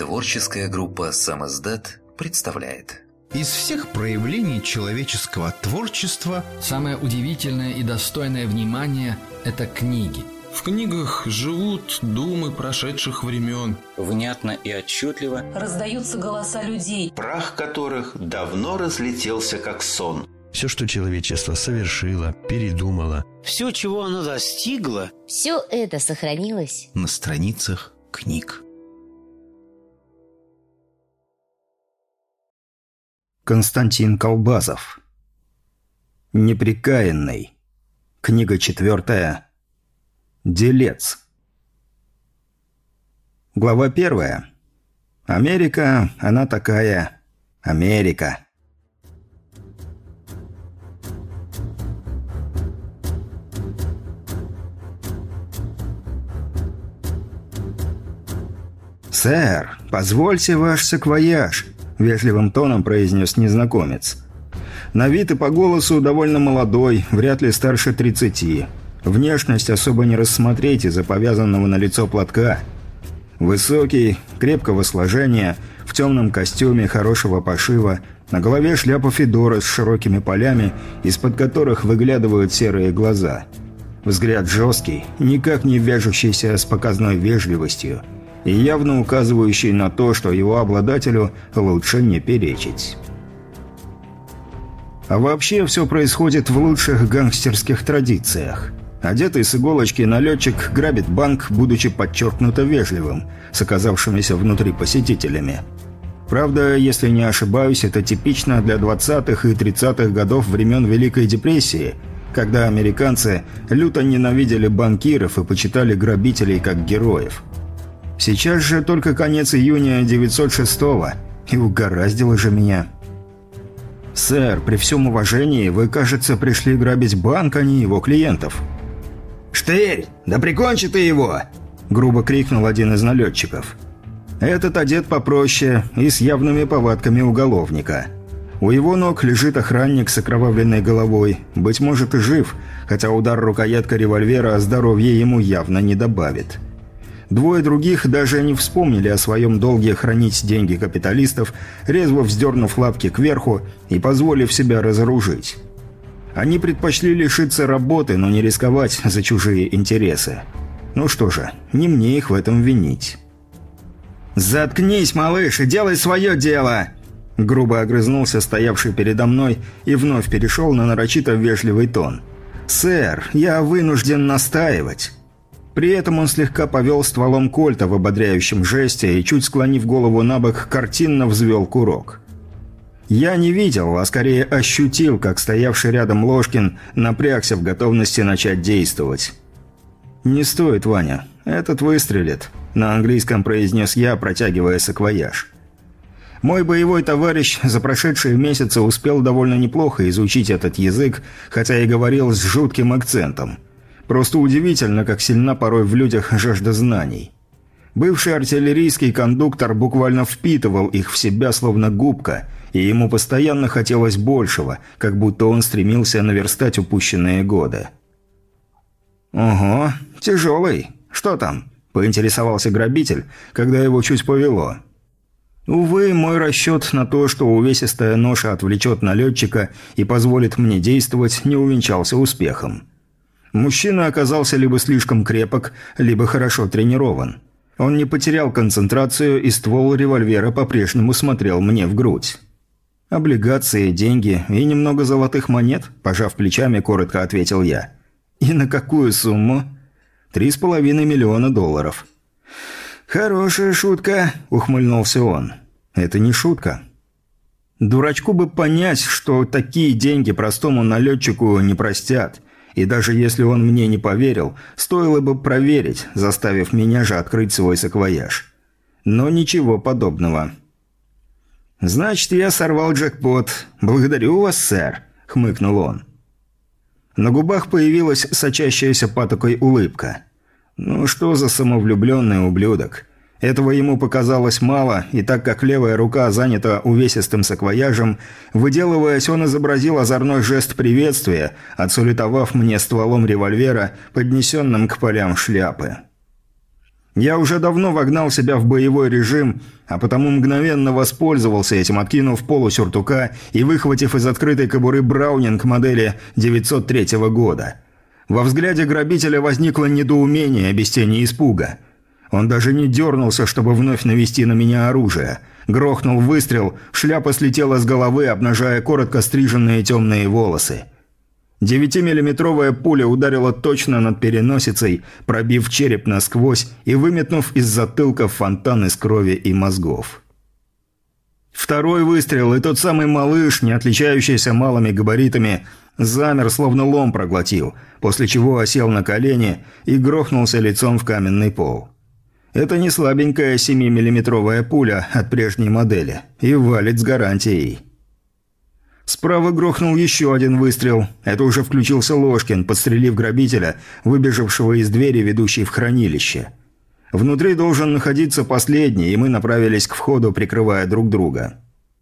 Творческая группа «Сам издат» представляет. Из всех проявлений человеческого творчества самое удивительное и достойное внимания – это книги. В книгах живут думы прошедших времен. Внятно и отчетливо раздаются голоса людей, прах которых давно разлетелся как сон. Все, что человечество совершило, передумало. Все, чего оно достигло, все это сохранилось на страницах книг. Константин Колбасов. Непрекаянный. Книга 4. Делец. Глава 1. Америка, она такая Америка. «Сэр, позвольте ваш саквояж», — вежливым тоном произнес незнакомец. На вид и по голосу довольно молодой, вряд ли старше 30. Внешность особо не рассмотреть из-за повязанного на лицо платка. Высокий, крепкого сложения, в темном костюме хорошего пошива, на голове шляпа-федора с широкими полями, из-под которых выглядывают серые глаза. Взгляд жесткий, никак не вяжущийся с показной вежливостью, и явно указывающий на то, что его обладателю лучше не перечить. А вообще все происходит в лучших гангстерских традициях. Одетый с иголочки налетчик грабит банк, будучи подчеркнуто вежливым, с оказавшимися внутри посетителями. Правда, если не ошибаюсь, это типично для 20-х и 30-х годов времен Великой депрессии, когда американцы люто ненавидели банкиров и почитали грабителей как героев. Сейчас же только конец июня 906-го, и угораздило же меня. «Сэр, при всем уважении, вы, кажется, пришли грабить банк, а не его клиентов». «Штырь, да прикончи ты его!» – грубо крикнул один из налетчиков. Этот одет попроще и с явными повадками уголовника. У его ног лежит охранник с окровавленной головой, быть может и жив, хотя удар рукояткой револьвера здоровья ему явно не добавит. Двое других даже не вспомнили о своем долге хранить деньги капиталистов, резво вздернув лапки кверху и позволив себя разоружить. Они предпочли лишиться работы, но не рисковать за чужие интересы. Ну что же, не мне их в этом винить. «Заткнись, малыш, и делай свое дело!» Грубо огрызнулся стоявший передо мной и вновь перешел на нарочито вежливый тон. «Сэр, я вынужден настаивать». При этом он слегка повел стволом кольта в ободряющем жесте и, чуть склонив голову на бок, картинно взвел курок. Я не видел, а скорее ощутил, как стоявший рядом Ложкин напрягся в готовности начать действовать. «Не стоит, Ваня, этот выстрелит», — на английском произнес я, протягивая саквояж. Мой боевой товарищ за прошедшие месяцы успел довольно неплохо изучить этот язык, хотя и говорил с жутким акцентом. Просто удивительно, как сильна порой в людях жажда знаний. Бывший артиллерийский кондуктор буквально впитывал их в себя словно губка, и ему постоянно хотелось большего, как будто он стремился наверстать упущенные годы. «Ого, тяжелый. Что там?» – поинтересовался грабитель, когда его чуть повело. Увы, мой расчет на то, что увесистая ноша отвлечет налетчика и позволит мне действовать, не увенчался успехом. Мужчина оказался либо слишком крепок, либо хорошо тренирован. Он не потерял концентрацию, и ствол револьвера по-прежнему смотрел мне в грудь. «Облигации, деньги и немного золотых монет», – пожав плечами, коротко ответил я. «И на какую сумму?» $3,5 миллиона. «Хорошая шутка», – ухмыльнулся он. «Это не шутка. Дурачку бы понять, что такие деньги простому налетчику не простят. И даже если он мне не поверил, стоило бы проверить, заставив меня же открыть свой саквояж. Но ничего подобного». «Значит, я сорвал джекпот. Благодарю вас, сэр», — хмыкнул он. На губах появилась сочащаяся патокой улыбка. «Ну что за самовлюбленный ублюдок?» Этого ему показалось мало, и так как левая рука занята увесистым саквояжем, выделываясь, он изобразил озорной жест приветствия, отсулетовав мне стволом револьвера, поднесенным к полям шляпы. Я уже давно вогнал себя в боевой режим, а потому мгновенно воспользовался этим, откинув полу сюртука и выхватив из открытой кобуры Браунинг модели 903 года. Во взгляде грабителя возникло недоумение без тени испуга. Он даже не дернулся, чтобы вновь навести на меня оружие. Грохнул выстрел, шляпа слетела с головы, обнажая коротко стриженные темные волосы. 9-миллиметровая пуля ударила точно над переносицей, пробив череп насквозь и выметнув из затылка фонтан из крови и мозгов. Второй выстрел, и тот самый малыш, не отличающийся малыми габаритами, замер, словно лом проглотил, после чего осел на колени и грохнулся лицом в каменный пол. Это не слабенькая 7-миллиметровая пуля от прежней модели, и валит с гарантией. Справа грохнул еще один выстрел. Это уже включился Ложкин, подстрелив грабителя, выбежавшего из двери, ведущей в хранилище. Внутри должен находиться последний, и мы направились к входу, прикрывая друг друга.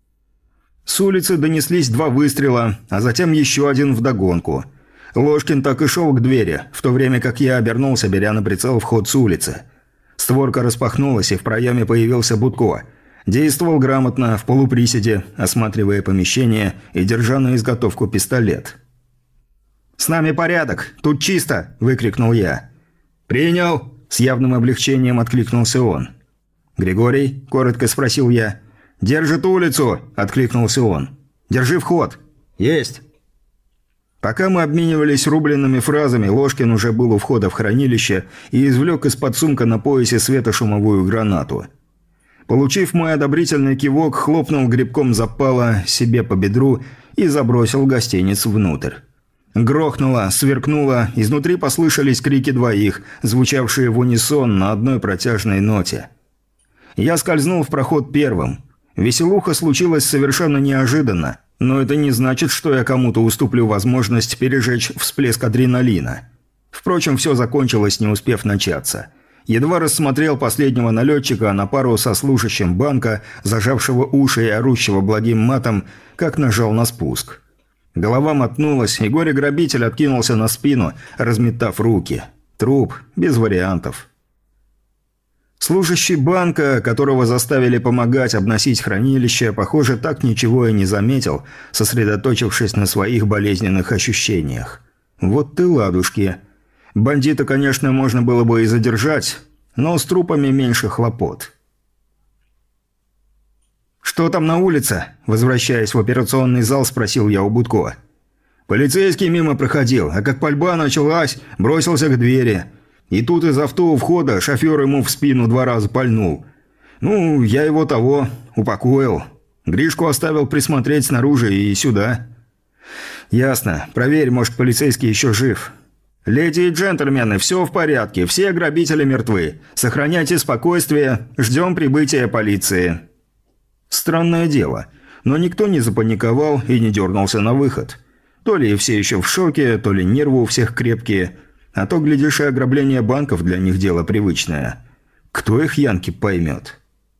С улицы донеслись 2 выстрела, а затем еще один вдогонку. Ложкин так и шел к двери, в то время как я обернулся, беря на прицел вход с улицы. Створка распахнулась, и в проеме появился Будко. Действовал грамотно, в полуприседе, осматривая помещение и держа на изготовку пистолет. «С нами порядок! Тут чисто!» – выкрикнул я. «Принял!» – с явным облегчением откликнулся он. «Григорий?» – коротко спросил я. «Держит улицу!» – откликнулся он. «Держи вход!» «Есть!» Пока мы обменивались рубленными фразами, Ложкин уже был у входа в хранилище и извлек из-под сумка на поясе светошумовую гранату. Получив мой одобрительный кивок, хлопнул грибком запала себе по бедру и забросил гостиниц внутрь. Грохнуло, сверкнуло, изнутри послышались крики двоих, звучавшие в унисон на одной протяжной ноте. Я скользнул в проход первым. Веселуха случилась совершенно неожиданно, но это не значит, что я кому-то уступлю возможность пережечь всплеск адреналина. Впрочем, все закончилось, не успев начаться. Едва рассмотрел последнего налетчика на пару со служащим банка, зажавшего уши и орущего благим матом, как нажал на спуск. Голова мотнулась, и горе-грабитель откинулся на спину, разметав руки. Труп, без вариантов. Служащий банка, которого заставили помогать обносить хранилище, похоже, так ничего и не заметил, сосредоточившись на своих болезненных ощущениях. Вот ты ладушки. Бандита, конечно, можно было бы и задержать, но с трупами меньше хлопот. «Что там на улице?» – возвращаясь в операционный зал, спросил я у Будко. «Полицейский мимо проходил, а как пальба началась, бросился к двери. И тут из авто у входа шофер ему в спину 2 раза пальнул. Ну, я его того упокоил. Гришку оставил присмотреть снаружи и сюда». «Ясно. Проверь, может, полицейский еще жив». «Леди и джентльмены, все в порядке, все грабители мертвы. Сохраняйте спокойствие, ждем прибытия полиции». Странное дело, но никто не запаниковал и не дернулся на выход. То ли все еще в шоке, то ли нервы у всех крепкие, а то, глядишь, и ограбление банков для них дело привычное. Кто их, янки, поймет?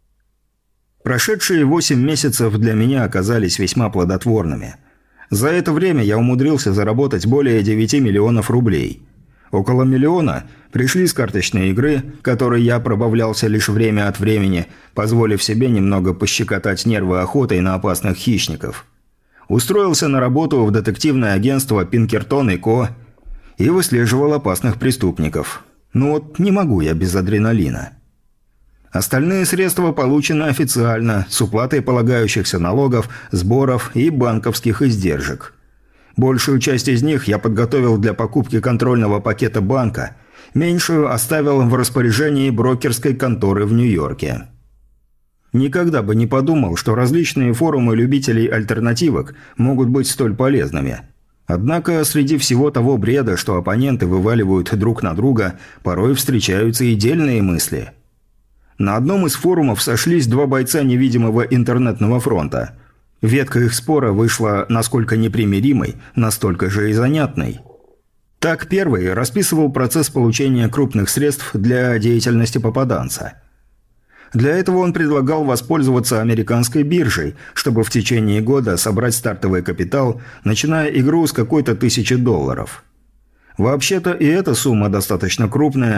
Прошедшие 8 месяцев для меня оказались весьма плодотворными. За это время я умудрился заработать более 9 миллионов рублей. Около миллиона пришли с карточной игры, которой я пробавлялся лишь время от времени, позволив себе немного пощекотать нервы охотой на опасных хищников. Устроился на работу в детективное агентство «Пинкертон и Ко» и выслеживал опасных преступников. Ну вот не могу я без адреналина. Остальные средства получены официально, с уплатой полагающихся налогов, сборов и банковских издержек. Большую часть из них я подготовил для покупки контрольного пакета банка, меньшую оставил в распоряжении брокерской конторы в Нью-Йорке. Никогда бы не подумал, что различные форумы любителей альтернативок могут быть столь полезными. Однако среди всего того бреда, что оппоненты вываливают друг на друга, порой встречаются и дельные мысли. На одном из форумов сошлись 2 бойца невидимого интернетного фронта. Ветка их спора вышла насколько непримиримой, настолько же и занятной. Так первый расписывал процесс получения крупных средств для деятельности попаданца. Для этого он предлагал воспользоваться американской биржей, чтобы в течение года собрать стартовый капитал, начиная игру с какой-то $1000. Вообще-то и эта сумма достаточно крупная,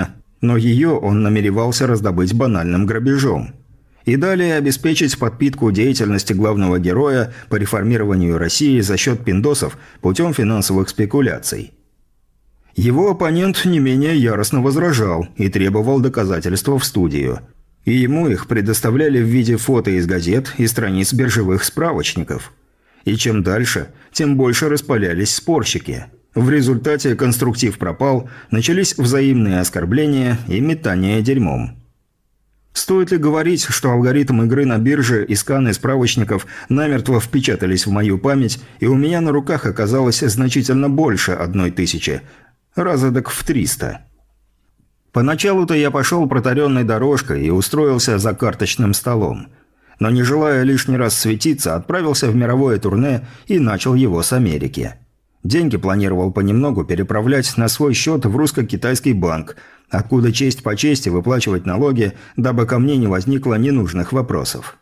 Но ее он намеревался раздобыть банальным грабежом. И далее обеспечить подпитку деятельности главного героя по реформированию России за счет пиндосов путем финансовых спекуляций. Его оппонент не менее яростно возражал и требовал доказательства в студию. И ему их предоставляли в виде фото из газет и страниц биржевых справочников. И чем дальше, тем больше распалялись спорщики. В результате конструктив пропал, начались взаимные оскорбления и метание дерьмом. Стоит ли говорить, что алгоритм игры на бирже и сканы справочников намертво впечатались в мою память, и у меня на руках оказалось значительно больше 1000, раза так в 300. Поначалу-то я пошел протаренной дорожкой и устроился за карточным столом. Но не желая лишний раз светиться, отправился в мировое турне и начал его с Америки. Деньги планировал понемногу переправлять на свой счет в русско-китайский банк, откуда честь по чести выплачивать налоги, дабы ко мне не возникло ненужных вопросов.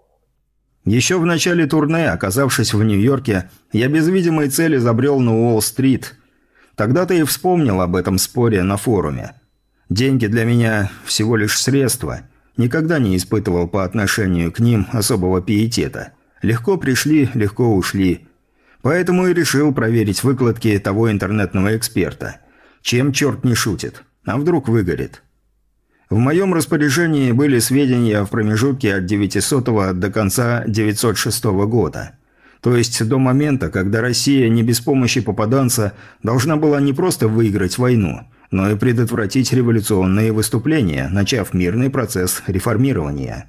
Еще в начале турне, оказавшись в Нью-Йорке, я без видимой цели забрел на Уолл-стрит. Тогда-то и вспомнил об этом споре на форуме. Деньги для меня всего лишь средства. Никогда не испытывал по отношению к ним особого пиетета. Легко пришли, легко ушли. Поэтому и решил проверить выкладки того интернетного эксперта. Чем черт не шутит? А вдруг выгорит? В моем распоряжении были сведения в промежутке от 900 до конца 906 года. То есть до момента, когда Россия не без помощи попаданца должна была не просто выиграть войну, но и предотвратить революционные выступления, начав мирный процесс реформирования.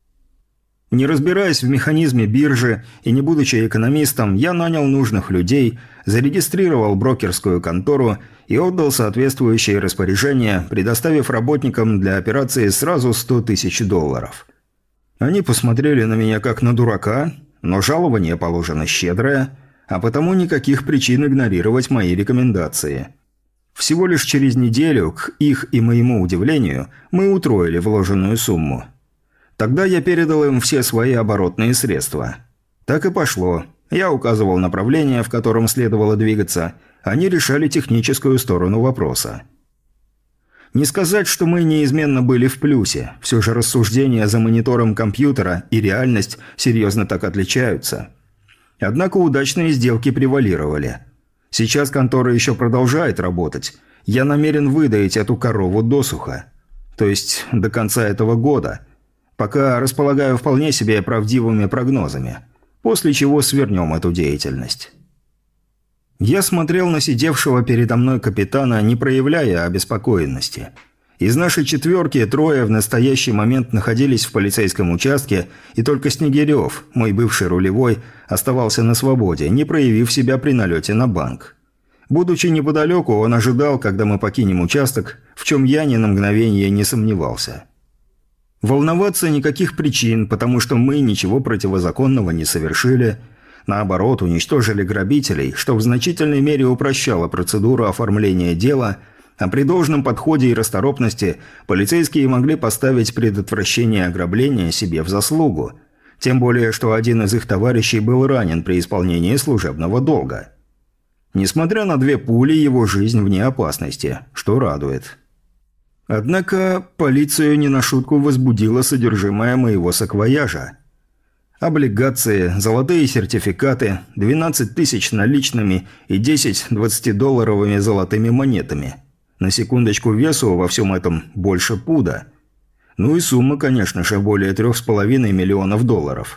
Не разбираясь в механизме биржи и не будучи экономистом, я нанял нужных людей, зарегистрировал брокерскую контору и отдал соответствующие распоряжения, предоставив работникам для операции сразу $100 000. Они посмотрели на меня как на дурака, но жалование положено щедрое, а потому никаких причин игнорировать мои рекомендации. Всего лишь через неделю, к их и моему удивлению, мы утроили вложенную сумму. Тогда я передал им все свои оборотные средства. Так и пошло. Я указывал направление, в котором следовало двигаться. Они решали техническую сторону вопроса. Не сказать, что мы неизменно были в плюсе. Все же рассуждения за монитором компьютера и реальность серьезно так отличаются. Однако удачные сделки превалировали. Сейчас контора еще продолжает работать. Я намерен выдоить эту корову досуха. То есть до конца этого года. Пока располагаю вполне себе правдивыми прогнозами. После чего свернем эту деятельность. Я смотрел на сидевшего передо мной капитана, не проявляя обеспокоенности. Из нашей четверки 3 в настоящий момент находились в полицейском участке, и только Снегирев, мой бывший рулевой, оставался на свободе, не проявив себя при налете на банк. Будучи неподалеку, он ожидал, когда мы покинем участок, в чем я ни на мгновение не сомневался. Волноваться никаких причин, потому что мы ничего противозаконного не совершили. Наоборот, уничтожили грабителей, что в значительной мере упрощало процедуру оформления дела, а при должном подходе и расторопности полицейские могли поставить предотвращение ограбления себе в заслугу. Тем более, что один из их товарищей был ранен при исполнении служебного долга. Несмотря на 2 пули, его жизнь вне опасности, что радует. Однако полицию не на шутку возбудило содержимое моего саквояжа. Облигации, золотые сертификаты, 12 000 наличными и 10 20-долларовыми золотыми монетами. На секундочку, весу во всем этом больше пуда. Ну и сумма, конечно же, более $3,5 миллионов.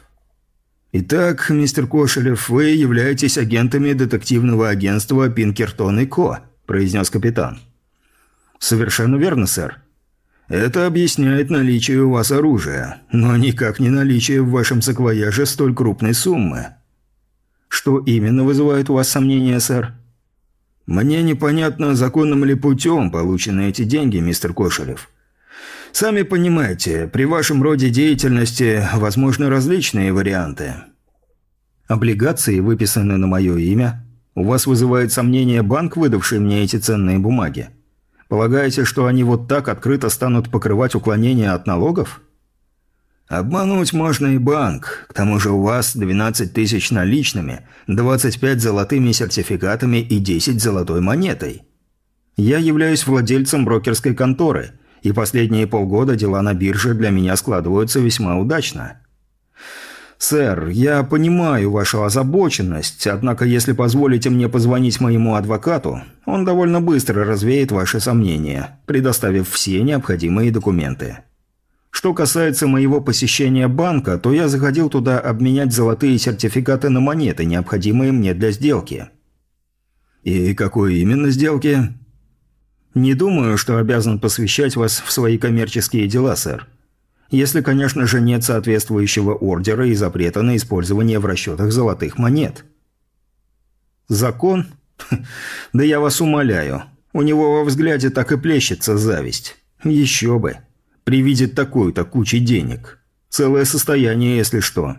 «Итак, мистер Кошелев, вы являетесь агентами детективного агентства «Пинкертон & Ко», – произнес капитан. «Совершенно верно, сэр. Это объясняет наличие у вас оружия, но никак не наличие в вашем саквояже столь крупной суммы». «Что именно вызывает у вас сомнения, сэр?» «Мне непонятно, законным ли путем получены эти деньги, мистер Кошелев. Сами понимаете, при вашем роде деятельности возможны различные варианты». «Облигации выписаны на мое имя. У вас вызывает сомнение банк, выдавший мне эти ценные бумаги? Полагаете, что они вот так открыто станут покрывать уклонения от налогов?» «Обмануть можно и банк. К тому же у вас 12 000 наличными, 25 золотыми сертификатами и 10 золотой монетой. Я являюсь владельцем брокерской конторы, И последние полгода дела на бирже для меня складываются весьма удачно. «Сэр, я понимаю вашу озабоченность, однако если позволите мне позвонить моему адвокату, он довольно быстро развеет ваши сомнения, предоставив все необходимые документы. Что касается моего посещения банка, то я заходил туда обменять золотые сертификаты на монеты, необходимые мне для сделки». «И какой именно сделки?» «Не думаю, что обязан посвящать вас в свои коммерческие дела, сэр. Если, конечно же, нет соответствующего ордера и запрета на использование в расчетах золотых монет». «Закон? Да я вас умоляю. У него во взгляде так и плещется зависть. Еще бы. При виде такой-то кучи денег. Целое состояние, если что».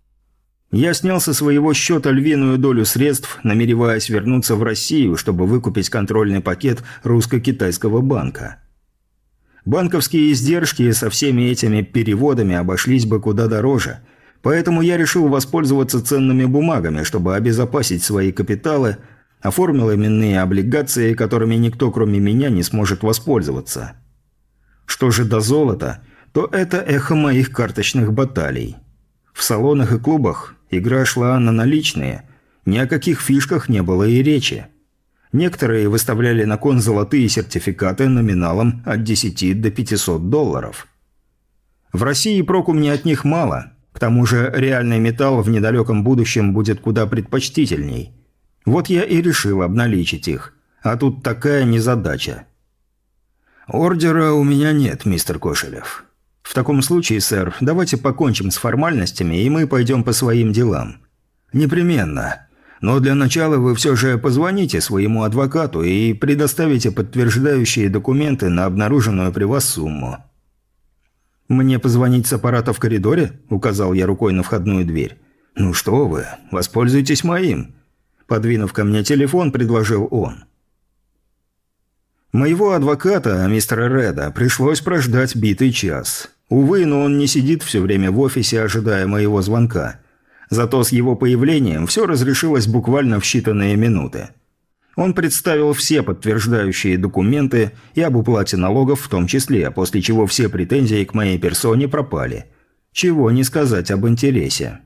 Я снял со своего счета львиную долю средств, намереваясь вернуться в Россию, чтобы выкупить контрольный пакет русско-китайского банка. Банковские издержки со всеми этими переводами обошлись бы куда дороже, поэтому я решил воспользоваться ценными бумагами, чтобы обезопасить свои капиталы, оформил именные облигации, которыми никто кроме меня не сможет воспользоваться. Что же до золота, то это эхо моих карточных баталий. В салонах и клубах игра шла на наличные, ни о каких фишках не было и речи. Некоторые выставляли на кон золотые сертификаты номиналом от 10 до $500. В России проку мне от них мало, к тому же реальный металл в недалеком будущем будет куда предпочтительней. Вот я и решил обналичить их, а тут такая незадача. «Ордера у меня нет, мистер Кошелев. В таком случае, сэр, давайте покончим с формальностями, и мы пойдем по своим делам». «Непременно. Но для начала вы все же позвоните своему адвокату и предоставите подтверждающие документы на обнаруженную при вас сумму». «Мне позвонить с аппарата в коридоре?» – указал я рукой на входную дверь. «Ну что вы, воспользуйтесь моим». Подвинув ко мне телефон, предложил он. Моего адвоката, мистера Реда, пришлось прождать битый час. Увы, но он не сидит все время в офисе, ожидая моего звонка. Зато с его появлением все разрешилось буквально в считанные минуты. Он представил все подтверждающие документы и об уплате налогов в том числе, после чего все претензии к моей персоне пропали. Чего не сказать об интересе.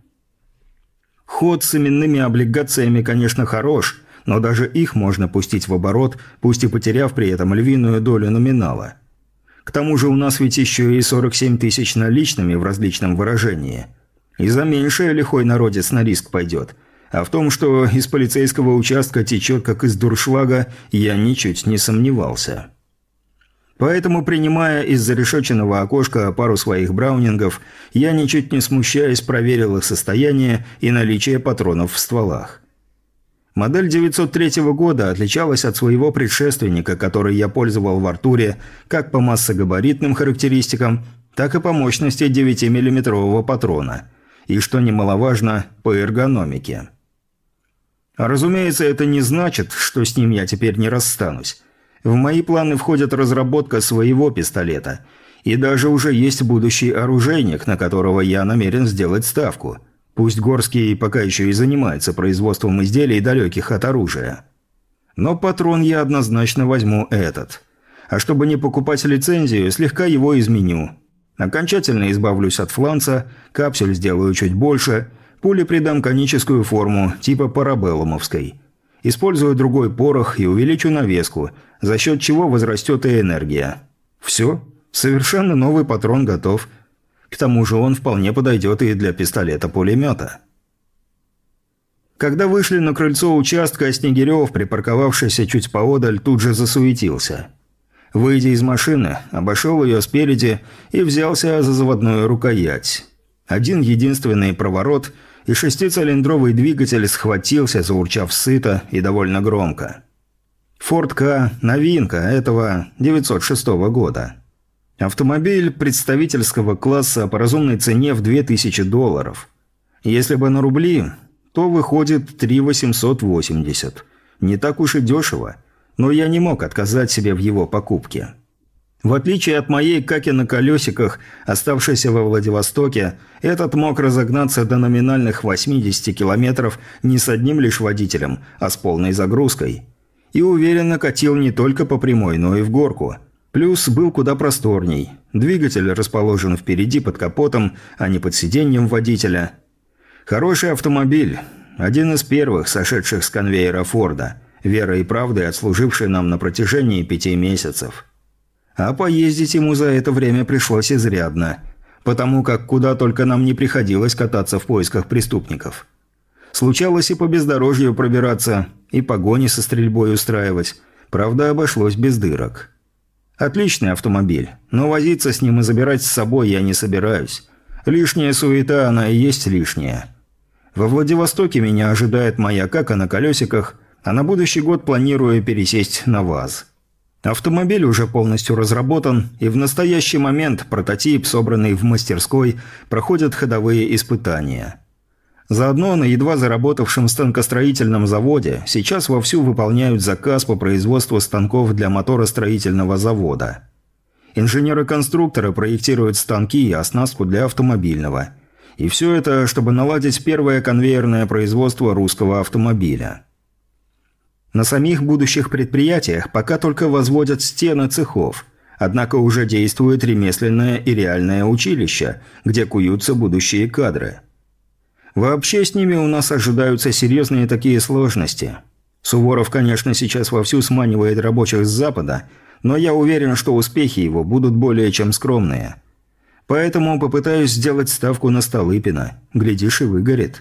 Ход с именными облигациями, конечно, хорош, но даже их можно пустить в оборот, пусть и потеряв при этом львиную долю номинала. К тому же у нас ведь еще и 47 тысяч наличными в различном выражении. И за меньшее лихой народец на риск пойдет. А в том, что из полицейского участка течет как из дуршлага, я ничуть не сомневался. Поэтому, принимая из зарешеченного окошка пару своих браунингов, я, ничуть не смущаясь, проверил их состояние и наличие патронов в стволах. Модель 903 года отличалась от своего предшественника, который я пользовал в Артуре, как по массогабаритным характеристикам, так и по мощности 9-миллиметрового патрона. И, что немаловажно, по эргономике. Разумеется, это не значит, что с ним я теперь не расстанусь. В мои планы входит разработка своего пистолета. И даже уже есть будущий оружейник, на которого я намерен сделать ставку. Пусть Горский пока еще и занимается производством изделий, далеких от оружия. Но патрон я однозначно возьму этот. А чтобы не покупать лицензию, слегка его изменю. Окончательно избавлюсь от фланца, капсуль сделаю чуть больше, пули придам коническую форму, типа парабеллумовской. Использую другой порох и увеличу навеску, за счет чего возрастет и энергия. Все, совершенно новый патрон готов. К тому же он вполне подойдет и для пистолета-пулемета. Когда вышли на крыльцо участка, Снегирев, припарковавшийся чуть поодаль, тут же засуетился. Выйдя из машины, обошел ее спереди и взялся за заводную рукоять. Один единственный проворот, и 6-цилиндровый двигатель схватился, заурчав сыто и довольно громко. «Форд К» – новинка этого 906 года. Автомобиль представительского класса по разумной цене в $2000. Если бы на рубли, то выходит 3880. Не так уж и дешево, но я не мог отказать себе в его покупке. В отличие от моей «Каки на колесиках», оставшейся во Владивостоке, этот мог разогнаться до номинальных 80 километров не с одним лишь водителем, а с полной загрузкой. И уверенно катил не только по прямой, но и в горку. Плюс был куда просторней. Двигатель расположен впереди под капотом, а не под сиденьем водителя. Хороший автомобиль. Один из первых, сошедших с конвейера Форда. Верой и правдой отслуживший нам на протяжении 5 месяцев. А поездить ему за это время пришлось изрядно. Потому как куда только нам не приходилось кататься в поисках преступников. Случалось и по бездорожью пробираться, и погони со стрельбой устраивать. Правда, обошлось без дырок. Отличный автомобиль, но возиться с ним и забирать с собой я не собираюсь. Лишняя суета, она и есть лишняя. Во Владивостоке меня ожидает моя кака на колесиках, а на будущий год планирую пересесть на ВАЗ. Автомобиль уже полностью разработан, и в настоящий момент прототип, собранный в мастерской, проходит ходовые испытания. Заодно на едва заработавшем станкостроительном заводе сейчас вовсю выполняют заказ по производству станков для моторостроительного завода. Инженеры-конструкторы проектируют станки и оснастку для автомобильного. И все это, чтобы наладить первое конвейерное производство русского автомобиля. На самих будущих предприятиях пока только возводят стены цехов, однако уже действует ремесленное и реальное училище, где куются будущие кадры. Вообще с ними у нас ожидаются серьезные такие сложности. Суворов, конечно, сейчас вовсю сманивает рабочих с Запада, но я уверен, что успехи его будут более чем скромные. Поэтому попытаюсь сделать ставку на Столыпина. Глядишь, и выгорит.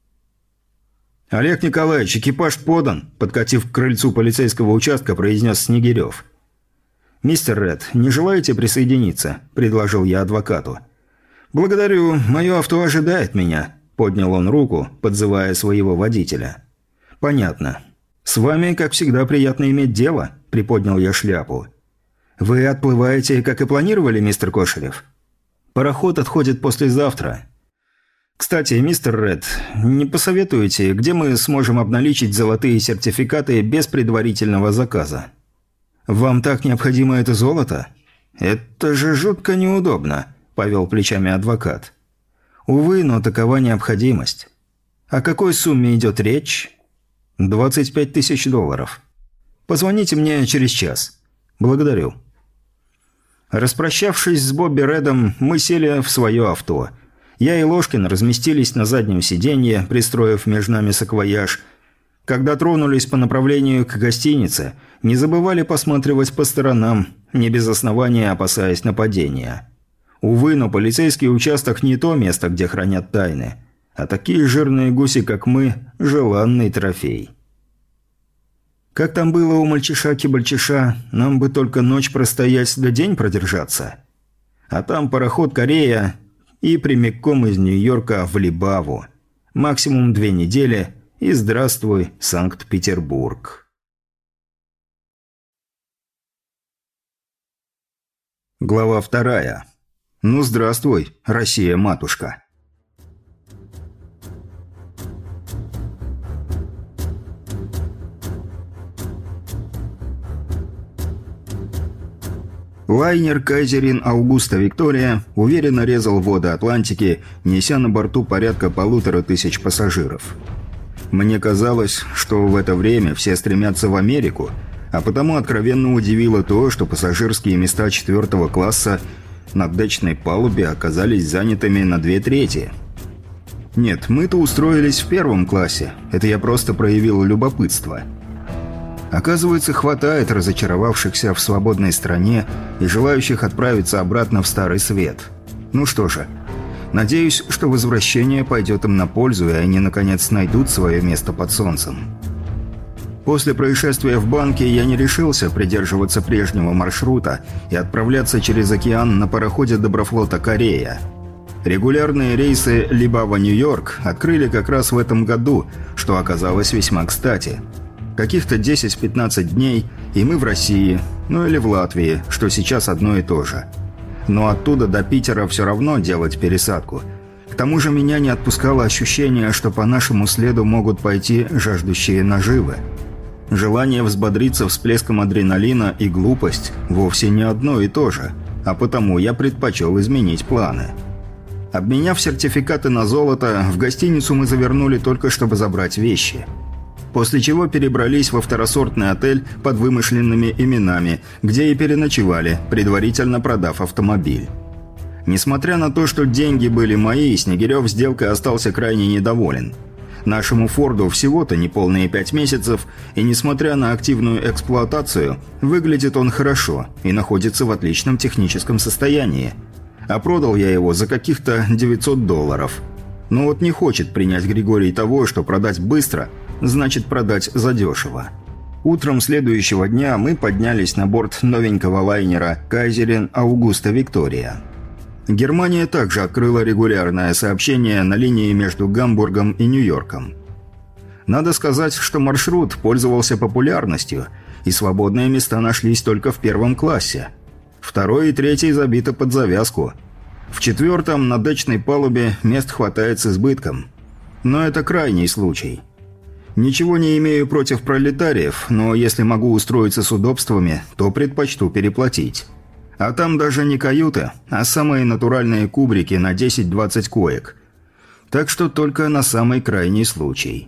«Олег Николаевич, экипаж подан», – подкатив к крыльцу полицейского участка, произнес Снегирев. «Мистер Ред, не желаете присоединиться?» – предложил я адвокату. «Благодарю, мое авто ожидает меня», – поднял он руку, подзывая своего водителя. «Понятно. С вами, как всегда, приятно иметь дело», – приподнял я шляпу. «Вы отплываете, как и планировали, мистер Кошелев?» «Пароход отходит послезавтра». «Кстати, мистер Ред, не посоветуете, где мы сможем обналичить золотые сертификаты без предварительного заказа?» «Вам так необходимо это золото?» «Это же жутко неудобно», – повел плечами адвокат. «Увы, но такова необходимость». «О какой сумме идет речь?» $25 тысяч. «Позвоните мне через час». «Благодарю». Распрощавшись с Бобби Редом, мы сели в свое авто. Я и Ложкин разместились на заднем сиденье, пристроив между нами саквояж. Когда тронулись по направлению к гостинице, не забывали посматривать по сторонам, не без основания опасаясь нападения. Увы, но полицейский участок не то место, где хранят тайны. А такие жирные гуси, как мы, желанный трофей. Как там было у мальчиша-кибальчиша, нам бы только ночь простоять да день продержаться. А там пароход «Корея» и прямиком из Нью-Йорка в Либаву. Максимум 2 недели и здравствуй, Санкт-Петербург. Глава 2. Ну, здравствуй, Россия-матушка. Лайнер «Кайзерин Аугуста Виктория» уверенно резал воды Атлантики, неся на борту порядка 1500 пассажиров. Мне казалось, что в это время все стремятся в Америку, а потому откровенно удивило то, что пассажирские места 4-го класса на дечной палубе оказались занятыми на 2/3. Нет, мы-то устроились в 1-м классе, это я просто проявил любопытство. Оказывается, хватает разочаровавшихся в свободной стране и желающих отправиться обратно в Старый Свет. Ну что же, надеюсь, что возвращение пойдет им на пользу, и они наконец найдут свое место под солнцем. После происшествия в банке я не решился придерживаться прежнего маршрута и отправляться через океан на пароходе Доброфлота «Корея». Регулярные рейсы Либава-Нью-Йорк открыли как раз в этом году, что оказалось весьма кстати. Каких-то 10-15 дней, и мы в России, ну или в Латвии, что сейчас одно и то же. Но оттуда до Питера все равно делать пересадку. К тому же меня не отпускало ощущение, что по нашему следу могут пойти жаждущие наживы. Желание взбодриться всплеском адреналина и глупость вовсе не одно и то же, а потому я предпочел изменить планы. Обменяв сертификаты на золото, в гостиницу мы завернули только чтобы забрать вещи. после чего перебрались во второсортный отель под вымышленными именами, где и переночевали, предварительно продав автомобиль. Несмотря на то, что деньги были мои, Снегирев сделкой остался крайне недоволен. Нашему «Форду» всего-то неполные 5 месяцев, и несмотря на активную эксплуатацию, выглядит он хорошо и находится в отличном техническом состоянии. А продал я его за каких-то $900. Но вот не хочет принять Григорий того, что продать быстро, значит продать задешево. Утром следующего дня мы поднялись на борт новенького лайнера «Кайзерин Аугуста Виктория». Германия также открыла регулярное сообщение на линии между Гамбургом и Нью-Йорком. Надо сказать, что маршрут пользовался популярностью, и свободные места нашлись только в первом классе. Второй и третий забиты под завязку. В четвертом на дечной палубе мест хватает с избытком. Но это крайний случай. Ничего не имею против пролетариев, но если могу устроиться с удобствами, то предпочту переплатить. А там даже не каюты, а самые натуральные кубрики на 10-20 коек. Так что только на самый крайний случай.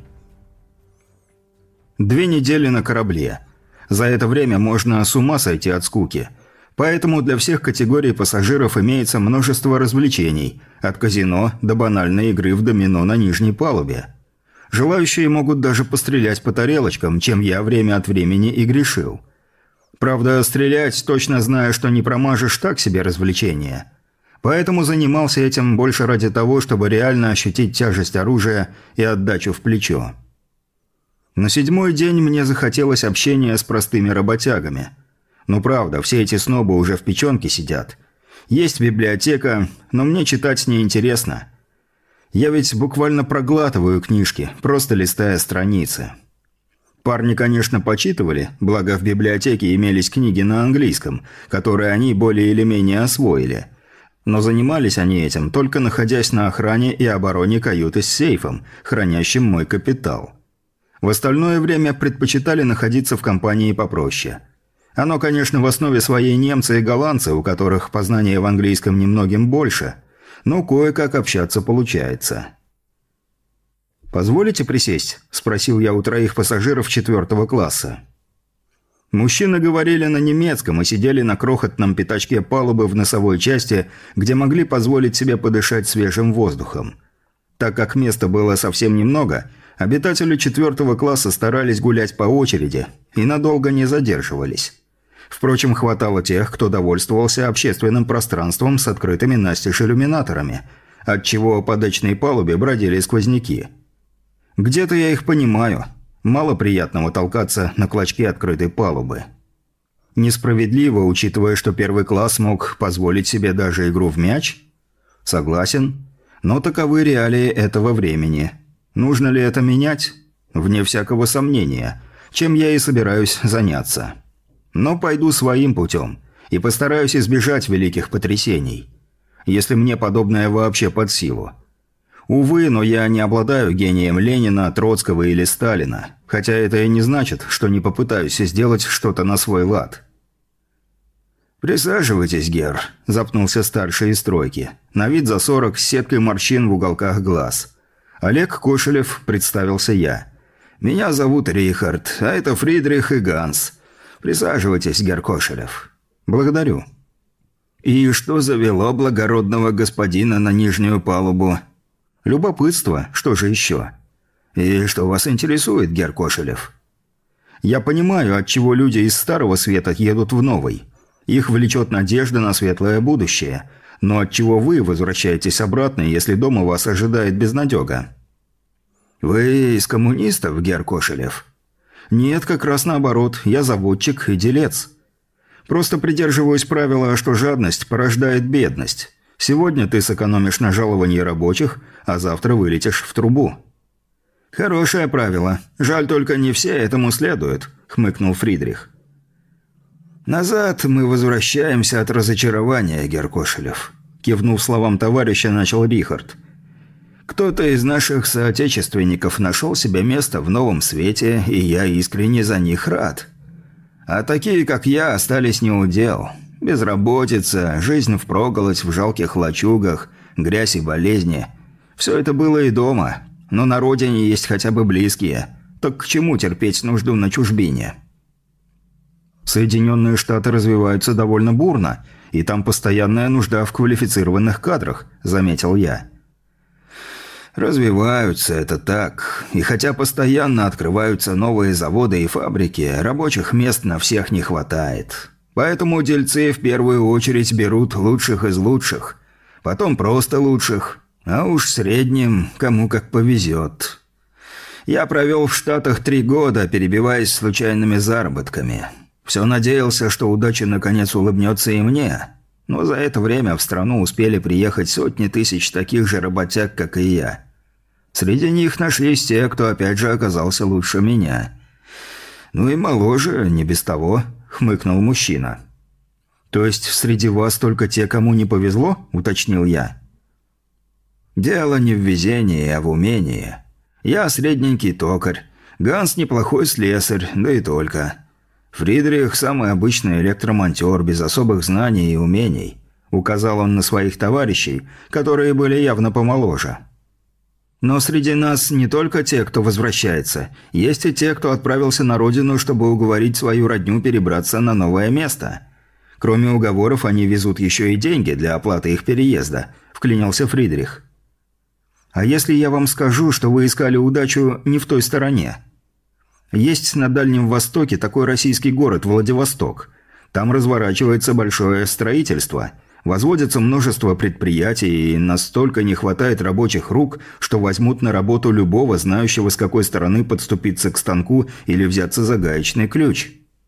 2 недели на корабле. За это время можно с ума сойти от скуки. Поэтому для всех категорий пассажиров имеется множество развлечений, от казино до банальной игры в домино на нижней палубе. Желающие могут даже пострелять по тарелочкам, чем я время от времени и грешил. Правда, стрелять, точно зная, что не промажешь, так себе развлечение. Поэтому занимался этим больше ради того, чтобы реально ощутить тяжесть оружия и отдачу в плечо. На 7-й день мне захотелось общения с простыми работягами. Ну правда, все эти снобы уже в печенке сидят. Есть библиотека, но мне читать неинтересно. Я ведь буквально проглатываю книжки, просто листая страницы. Парни, конечно, почитывали, благо в библиотеке имелись книги на английском, которые они более или менее освоили. Но занимались они этим, только находясь на охране и обороне каюты с сейфом, хранящим мой капитал. В остальное время предпочитали находиться в компании попроще. Оно, конечно, в основе своей немцы и голландцы, у которых познания в английском немногим больше, но кое-как общаться получается. «Позволите присесть?» – спросил я у 3 пассажиров 4 класса. Мужчины говорили на немецком и сидели на крохотном пятачке палубы в носовой части, где могли позволить себе подышать свежим воздухом. Так как места было совсем немного, обитатели 4 класса старались гулять по очереди и надолго не задерживались. Впрочем, хватало тех, кто довольствовался общественным пространством с открытыми настежь иллюминаторами, отчего по дечной палубе бродили сквозняки. Где-то я их понимаю. Мало приятного толкаться на клочке открытой палубы. Несправедливо, учитывая, что 1 класс мог позволить себе даже игру в мяч? Согласен. Но таковы реалии этого времени. Нужно ли это менять? Вне всякого сомнения. Чем я и собираюсь заняться. Но пойду своим путем. И постараюсь избежать великих потрясений. Если мне подобное вообще под силу. Увы, но я не обладаю гением Ленина, Троцкого или Сталина, хотя это и не значит, что не попытаюсь сделать что-то на свой лад. «Присаживайтесь, гер», – запнулся старший из тройки, на вид за 40 с сеткой морщин в уголках глаз. Олег Кошелев, представился я. «Меня зовут Рихард, а это Фридрих и Ганс. Присаживайтесь, гер Кошелев». «Благодарю». «И что завело благородного господина на нижнюю палубу?» «Любопытство, что же еще?» «И что вас интересует, гер Кошелев?» «Я понимаю, отчего люди из Старого Света едут в Новый. Их влечет надежда на светлое будущее. Но отчего вы возвращаетесь обратно, если дома вас ожидает безнадега?» «Вы из коммунистов, гер Кошелев?» «Нет, как раз наоборот. Я заводчик и делец. Просто придерживаюсь правила, что жадность порождает бедность. Сегодня ты сэкономишь на жаловании рабочих, а завтра вылетишь в трубу». «Хорошее правило. Жаль, только не все этому следуют», — хмыкнул Фридрих. «Назад мы возвращаемся от разочарования, гер Кошелев», — кивнув словам товарища, начал Рихард. «Кто-то из наших соотечественников нашел себе место в новом свете, и я искренне за них рад. А такие, как я, остались неудел. Безработица, жизнь впроголодь в жалких лачугах, грязь и болезни. Все это было и дома, но на родине есть хотя бы близкие. Так к чему терпеть нужду на чужбине? Соединенные Штаты развиваются довольно бурно, и там постоянная нужда в квалифицированных кадрах, заметил я. Развиваются, это так. И хотя постоянно открываются новые заводы и фабрики, рабочих мест на всех не хватает. Поэтому дельцы в первую очередь берут лучших из лучших. Потом просто лучших. А уж средним кому как повезет. Я провел в Штатах 3 года, перебиваясь случайными заработками. Все надеялся, что удача наконец улыбнется и мне. Но за это время в страну успели приехать сотни тысяч таких же работяг, как и я. Среди них нашлись те, кто опять же оказался лучше меня. Ну и моложе, не без того, хмыкнул мужчина. То есть среди вас только те, кому не повезло, уточнил я. Дело не в везении, а в умении. Я средненький токарь, Ганс неплохой слесарь, да и только. Фридрих – самый обычный электромонтер, без особых знаний и умений. Указал он на своих товарищей, которые были явно помоложе. Но среди нас не только те, кто возвращается. Есть и те, кто отправился на родину, чтобы уговорить свою родню перебраться на новое место. Кроме уговоров, они везут еще и деньги для оплаты их переезда, вклинился Фридрих. А если я вам скажу, что вы искали удачу не в той стороне? Есть на Дальнем Востоке такой российский город Владивосток. Там разворачивается большое строительство. Возводится множество предприятий, и настолько не хватает рабочих рук, что возьмут на работу любого, знающего, с какой стороны подступиться к станку или взяться за гаечный ключ.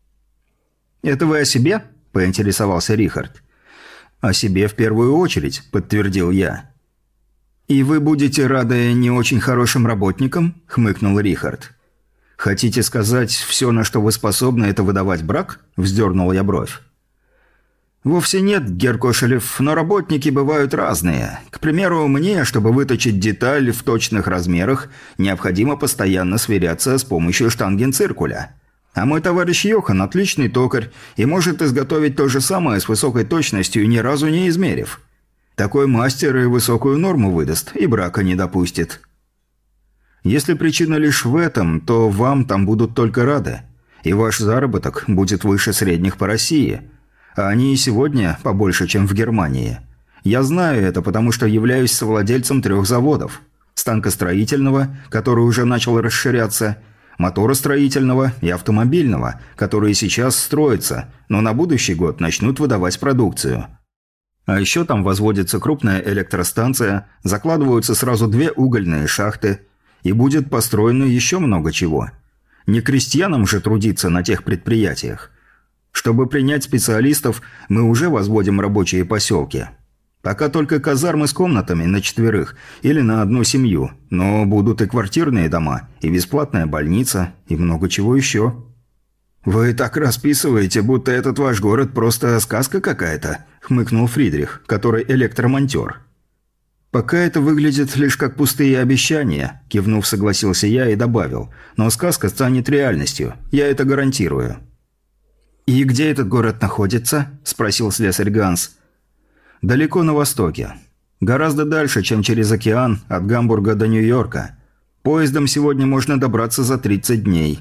«Это вы о себе?» – поинтересовался Рихард. «О себе в первую очередь», – подтвердил я. «И вы будете рады не очень хорошим работникам?» – хмыкнул Рихард. «Хотите сказать, все, на что вы способны, это выдавать брак?» – вздернул я бровь. «Вовсе нет, герр Кошелев, но работники бывают разные. К примеру, мне, чтобы выточить деталь в точных размерах, необходимо постоянно сверяться с помощью штангенциркуля. А мой товарищ Йохан – отличный токарь и может изготовить то же самое с высокой точностью, ни разу не измерив. Такой мастер и высокую норму выдаст, и брака не допустит. Если причина лишь в этом, то вам там будут только рады, и ваш заработок будет выше средних по России, а они и сегодня побольше, чем в Германии. Я знаю это, потому что являюсь совладельцем 3 заводов. Станкостроительного, который уже начал расширяться, моторостроительного и автомобильного, которые сейчас строятся, но на будущий год начнут выдавать продукцию. А еще там возводится крупная электростанция, закладываются сразу 2 угольные шахты, и будет построено еще много чего. Не крестьянам же трудиться на тех предприятиях. Чтобы принять специалистов, мы уже возводим рабочие поселки. Пока только казармы с комнатами на 4 или на 1 семью, но будут и квартирные дома, и бесплатная больница, и много чего еще. «Вы так расписываете, будто этот ваш город просто сказка какая-то», – хмыкнул Фридрих, который электромонтер. «Пока это выглядит лишь как пустые обещания», – кивнув, согласился я и добавил. «Но сказка станет реальностью, я это гарантирую». «И где этот город находится?» – спросил слесарь Ганс. «Далеко на востоке. Гораздо дальше, чем через океан, от Гамбурга до Нью-Йорка. Поездом сегодня можно добраться за 30 дней».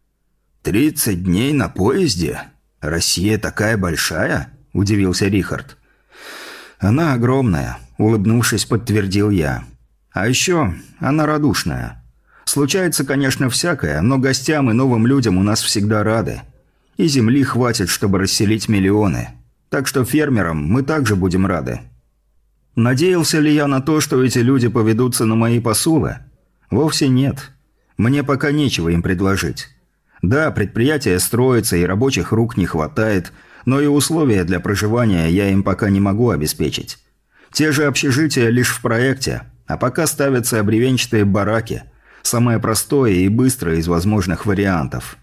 30 дней на поезде? Россия такая большая?» – удивился Рихард. «Она огромная», – улыбнувшись, подтвердил я. «А еще она радушная. Случается, конечно, всякое, но гостям и новым людям у нас всегда рады. И земли хватит, чтобы расселить миллионы. Так что фермерам мы также будем рады». Надеялся ли я на то, что эти люди поведутся на мои посулы? Вовсе нет. Мне пока нечего им предложить. Да, предприятие строится и рабочих рук не хватает, но и условия для проживания я им пока не могу обеспечить. Те же общежития лишь в проекте, а пока ставятся бревенчатые бараки, самое простое и быстрое из возможных вариантов.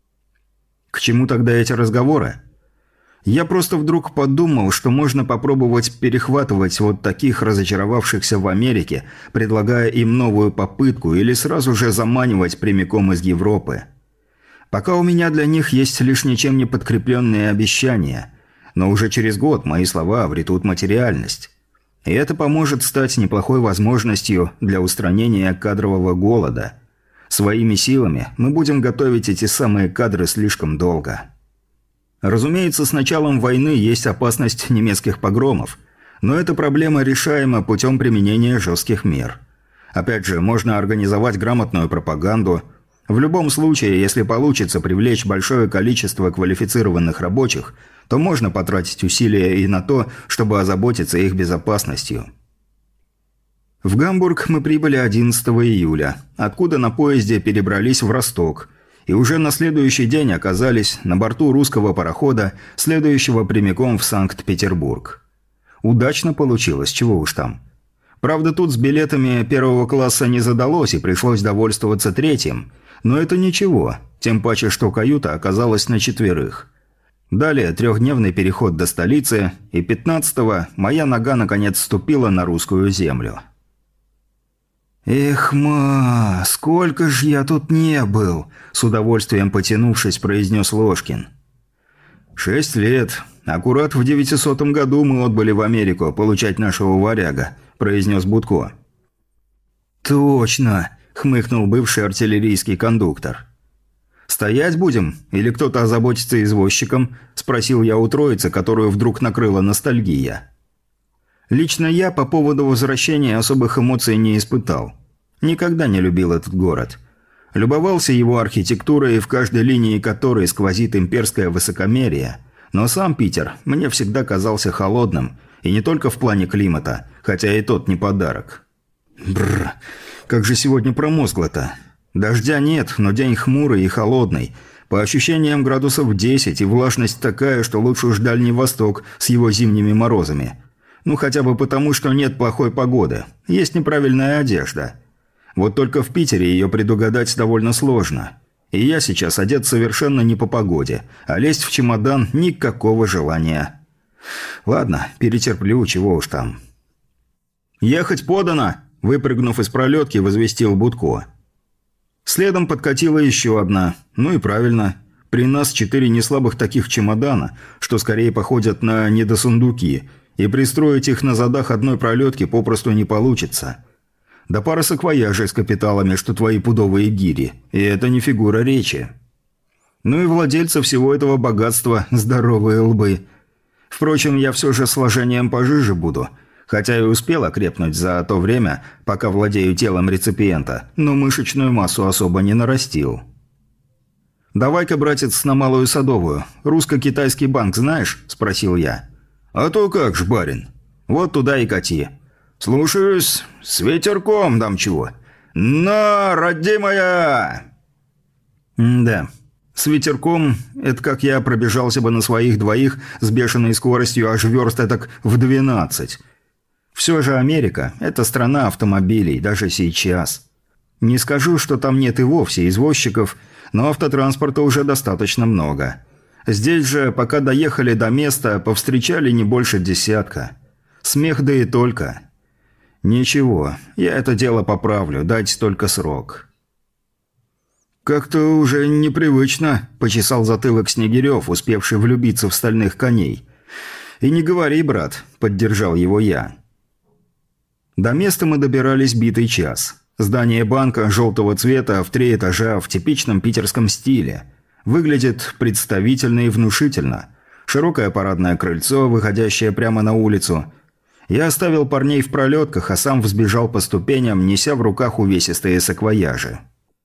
К чему тогда эти разговоры? Я просто вдруг подумал, что можно попробовать перехватывать вот таких разочаровавшихся в Америке, предлагая им новую попытку или сразу же заманивать прямиком из Европы. Пока у меня для них есть лишь ничем не подкрепленные обещания, но уже через год мои слова обретут материальность. И это поможет стать неплохой возможностью для устранения кадрового голода. Своими силами мы будем готовить эти самые кадры слишком долго. Разумеется, с началом войны есть опасность немецких погромов, но эта проблема решаема путем применения жестких мер. Опять же, можно организовать грамотную пропаганду. В любом случае, если получится привлечь большое количество квалифицированных рабочих, то можно потратить усилия и на то, чтобы озаботиться их безопасностью. В Гамбург мы прибыли 11 июля, откуда на поезде перебрались в Росток, и уже на следующий день оказались на борту русского парохода, следующего прямиком в Санкт-Петербург. Удачно получилось, чего уж там. Правда, тут с билетами первого класса не задалось и пришлось довольствоваться третьим, но это ничего, тем паче, что каюта оказалась на 4. Далее 3-дневный переход до столицы, и 15-го моя нога наконец ступила на русскую землю. «Эх, ма, сколько ж я тут не был!» – с удовольствием потянувшись, произнес Ложкин. 6 лет. Аккурат в 900 году мы отбыли в Америку получать нашего варяга», – произнес Будко. «Точно!» – хмыкнул бывший артиллерийский кондуктор. «Стоять будем? Или кто-то озаботится извозчиком?» – спросил я у троицы, которую вдруг накрыла ностальгия. Лично я по поводу возвращения особых эмоций не испытал. Никогда не любил этот город. Любовался его архитектурой, в каждой линии которой сквозит имперское высокомерие. Но сам Питер мне всегда казался холодным, и не только в плане климата, хотя и тот не подарок. Бррр, как же сегодня промозгло-то. Дождя нет, но день хмурый и холодный. По ощущениям градусов 10, и влажность такая, что лучше уж Дальний Восток с его зимними морозами. Ну, хотя бы потому, что нет плохой погоды. Есть неправильная одежда. Вот только в Питере ее предугадать довольно сложно. И я сейчас одет совершенно не по погоде, а лезть в чемодан никакого желания. Ладно, перетерплю, чего уж там. «Ехать подано!» – выпрыгнув из пролетки, возвестил Будко. Следом подкатила еще одна. Ну и правильно. При нас 4 неслабых таких чемодана, что скорее походят на недосундуки – и пристроить их на задах одной пролетки попросту не получится. Да пара саквояжей с капиталами, что твои пудовые гири, и это не фигура речи. Ну и владельцы всего этого богатства – здоровые лбы. Впрочем, я все же сложением пожиже буду, хотя и успел окрепнуть за то время, пока владею телом реципиента, но мышечную массу особо не нарастил. «Давай-ка, братец, на Малую Садовую. Русско-китайский банк знаешь?» – спросил я. «А то как ж, барин. Вот туда и кати. Слушаюсь. С ветерком дам чего. На, родимая!» Да, с ветерком – это как я пробежался бы на своих двоих с бешеной скоростью аж верст этак в 12. Все же Америка – это страна автомобилей, даже сейчас. Не скажу, что там нет и вовсе извозчиков, но автотранспорта уже достаточно много. Здесь же, пока доехали до места, повстречали не больше 10. Смех да и только. Ничего, я это дело поправлю, дайте только срок. «Как-то уже непривычно», – почесал затылок Снегирев, успевший влюбиться в стальных коней. «И не говори, брат», – поддержал его я. До места мы добирались битый час. Здание банка желтого цвета в 3 этажа в типичном питерском стиле. Выглядит представительно и внушительно. Широкое парадное крыльцо, выходящее прямо на улицу. Я оставил парней в пролетках, а сам взбежал по ступеням, неся в руках увесистые саквояжи.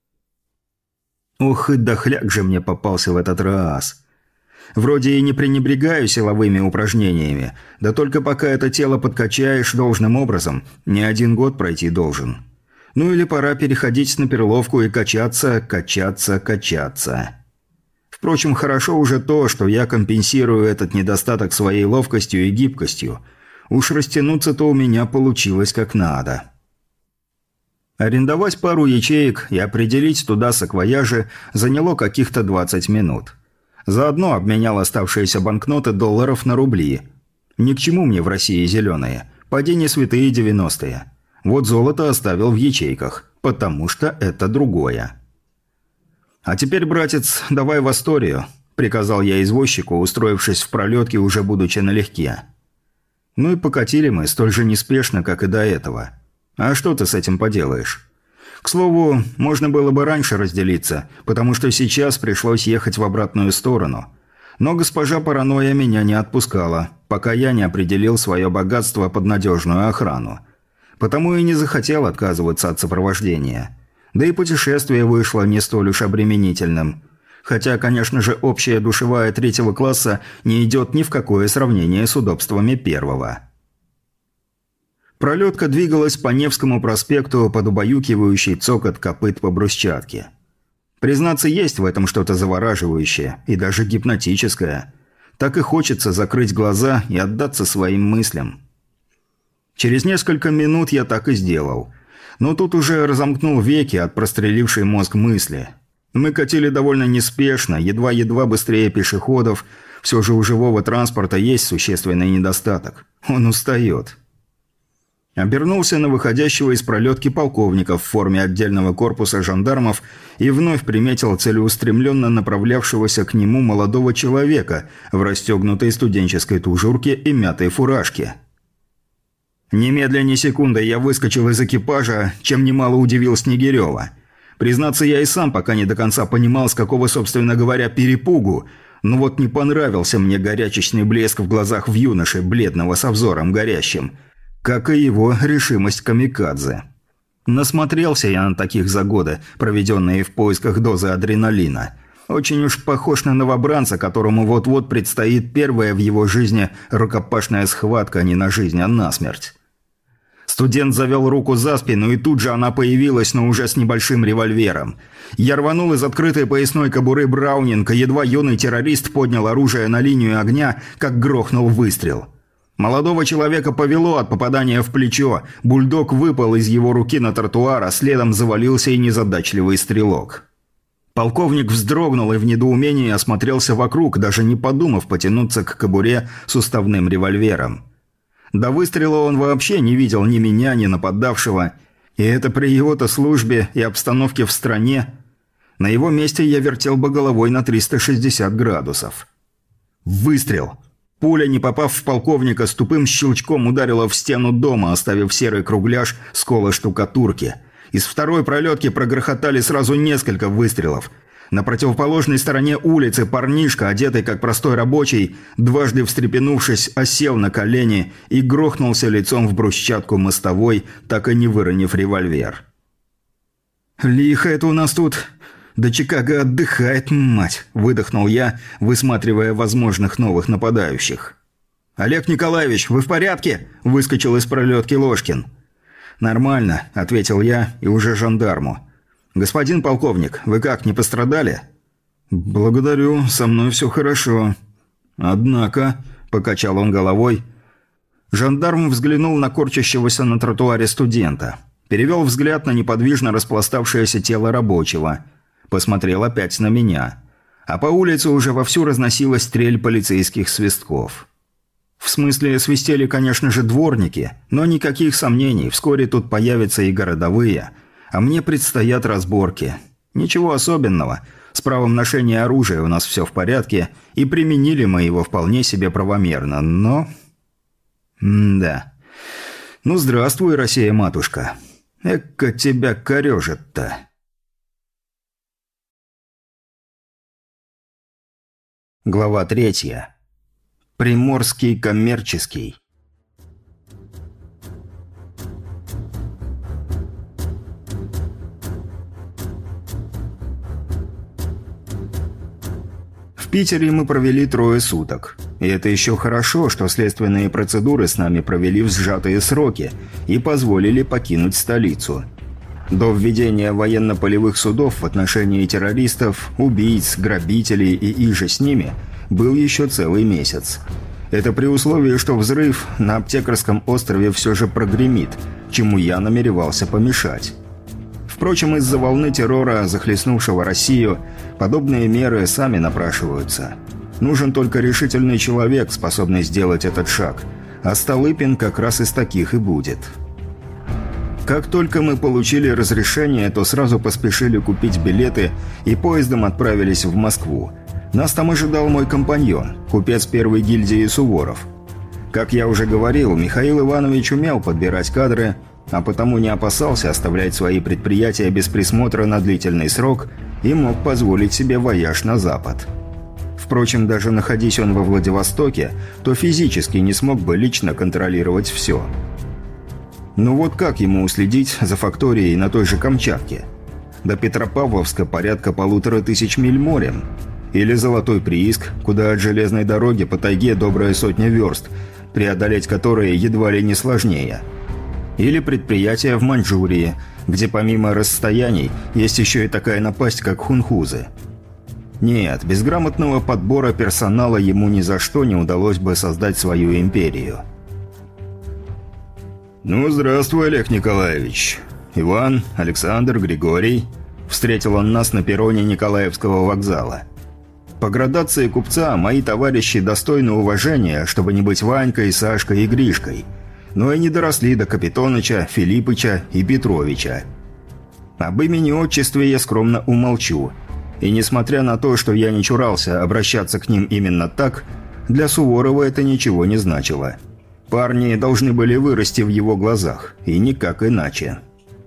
Ох, и дохляк же мне попался в этот раз. Вроде и не пренебрегаю силовыми упражнениями, да только пока это тело подкачаешь должным образом, не 1 год пройти должен. Ну или пора переходить на перловку и качаться. Впрочем, хорошо уже то, что я компенсирую этот недостаток своей ловкостью и гибкостью. Уж растянуться-то у меня получилось как надо. Арендовать пару ячеек и определить туда саквояжи заняло каких-то 20 минут. Заодно обменял оставшиеся банкноты долларов на рубли. Ни к чему мне в России зеленые. Поди не святые 90-е. Вот золото оставил в ячейках, потому что это другое. «А теперь, братец, давай в Асторию», – приказал я извозчику, устроившись в пролетке, уже будучи налегке. Ну и покатили мы столь же неспешно, как и до этого. А что ты с этим поделаешь? К слову, можно было бы раньше разделиться, потому что сейчас пришлось ехать в обратную сторону. Но госпожа Паранойя меня не отпускала, пока я не определил свое богатство под надежную охрану. Потому и не захотел отказываться от сопровождения. Да и путешествие вышло не столь уж обременительным. Хотя, конечно же, общая душевая 3-го класса не идет ни в какое сравнение с удобствами 1-го. Пролетка двигалась по Невскому проспекту под убаюкивающий цокот копыт по брусчатке. Признаться, есть в этом что-то завораживающее и даже гипнотическое. Так и хочется закрыть глаза и отдаться своим мыслям. Через несколько минут я так и сделал. Но тут уже разомкнул веки от прострелившей мозг мысли. Мы катили довольно неспешно, едва-едва быстрее пешеходов. Все же у живого транспорта есть существенный недостаток. Он устает. Обернулся на выходящего из пролетки полковника в форме отдельного корпуса жандармов и вновь приметил целеустремленно направлявшегося к нему молодого человека в расстегнутой студенческой тужурке и мятой фуражке. Немедля ни секунды я выскочил из экипажа, чем немало удивил Снегирева. Признаться, я и сам пока не до конца понимал, с какого, собственно говоря, перепугу, но вот не понравился мне горячечный блеск в глазах в юноше, бледного со взором горящим, как и его решимость камикадзе. Насмотрелся я на таких за годы, проведенные в поисках дозы адреналина. Очень уж похож на новобранца, которому вот-вот предстоит первая в его жизни рукопашная схватка не на жизнь, а на смерть. Студент завел руку за спину, и тут же она появилась, но уже с небольшим револьвером. Я рванул из открытой поясной кобуры Браунинга, едва юный террорист поднял оружие на линию огня, как грохнул выстрел. Молодого человека повело от попадания в плечо, бульдог выпал из его руки на тротуар, а следом завалился и незадачливый стрелок. Полковник вздрогнул и в недоумении осмотрелся вокруг, даже не подумав потянуться к кобуре с уставным револьвером. До выстрела он вообще не видел ни меня, ни нападавшего, и это при его-то службе и обстановке в стране. На его месте я вертел бы головой на 360 градусов. Выстрел! Пуля, не попав в полковника, с тупым щелчком ударила в стену дома, оставив серый кругляш скола штукатурки. Из второй пролетки прогрохотали сразу несколько выстрелов. На противоположной стороне улицы парнишка, одетый как простой рабочий, дважды встрепенувшись, осел на колени и грохнулся лицом в брусчатку мостовой, так и не выронив револьвер. «Лихо это у нас тут. Да Чикаго отдыхает, мать!» – выдохнул я, высматривая возможных новых нападающих. «Олег Николаевич, вы в порядке?» – выскочил из пролетки Ложкин. «Нормально», – ответил я и уже жандарму. «Господин полковник, вы как, не пострадали?» «Благодарю, со мной все хорошо». «Однако», – покачал он головой. Жандарм взглянул на корчащегося на тротуаре студента. Перевел взгляд на неподвижно распластавшееся тело рабочего. Посмотрел опять на меня. А по улице уже вовсю разносилась стрель полицейских свистков. В смысле, свистели, конечно же, дворники, но никаких сомнений, вскоре тут появятся и городовые, а мне предстоят разборки. Ничего особенного, с правом ношения оружия у нас все в порядке, и применили мы его вполне себе правомерно, но... да. Ну, здравствуй, Россия-матушка. Эка тебя корежит-то. Глава 3. Приморский коммерческий. В Питере мы провели 3 суток. И это еще хорошо, что следственные процедуры с нами провели в сжатые сроки и позволили покинуть столицу. До введения военно-полевых судов в отношении террористов, убийц, грабителей и иже с ними был еще целый месяц. Это при условии, что взрыв на Аптекарском острове все же прогремит, чему я намеревался помешать. Впрочем, из-за волны террора, захлестнувшего Россию, подобные меры сами напрашиваются. Нужен только решительный человек, способный сделать этот шаг, а Столыпин как раз из таких и будет. Как только мы получили разрешение, то сразу поспешили купить билеты и поездом отправились в Москву. Нас там ожидал мой компаньон, купец 1-й гильдии Суворов. Как я уже говорил, Михаил Иванович умел подбирать кадры, а потому не опасался оставлять свои предприятия без присмотра на длительный срок и мог позволить себе вояж на запад. Впрочем, даже находясь он во Владивостоке, то физически не смог бы лично контролировать все. Ну вот как ему уследить за факторией на той же Камчатке? До Петропавловска порядка 1500 миль морем. Или Золотой прииск, куда от железной дороги по тайге добрая 100 верст, преодолеть которые едва ли не сложнее. Или предприятия в Маньчжурии, где помимо расстояний есть еще и такая напасть, как хунхузы. Нет, без грамотного подбора персонала ему ни за что не удалось бы создать свою империю. «Ну, здравствуй, Олег Николаевич. Иван, Александр, Григорий». Встретил он нас на перроне Николаевского вокзала. По градации купца мои товарищи достойны уважения, чтобы не быть Ванькой, Сашкой и Гришкой, но и не доросли до Капитоныча, Филиппыча и Петровича. Об имени-отчестве я скромно умолчу, и несмотря на то, что я не чурался обращаться к ним именно так, для Суворова это ничего не значило. Парни должны были вырасти в его глазах, и никак иначе.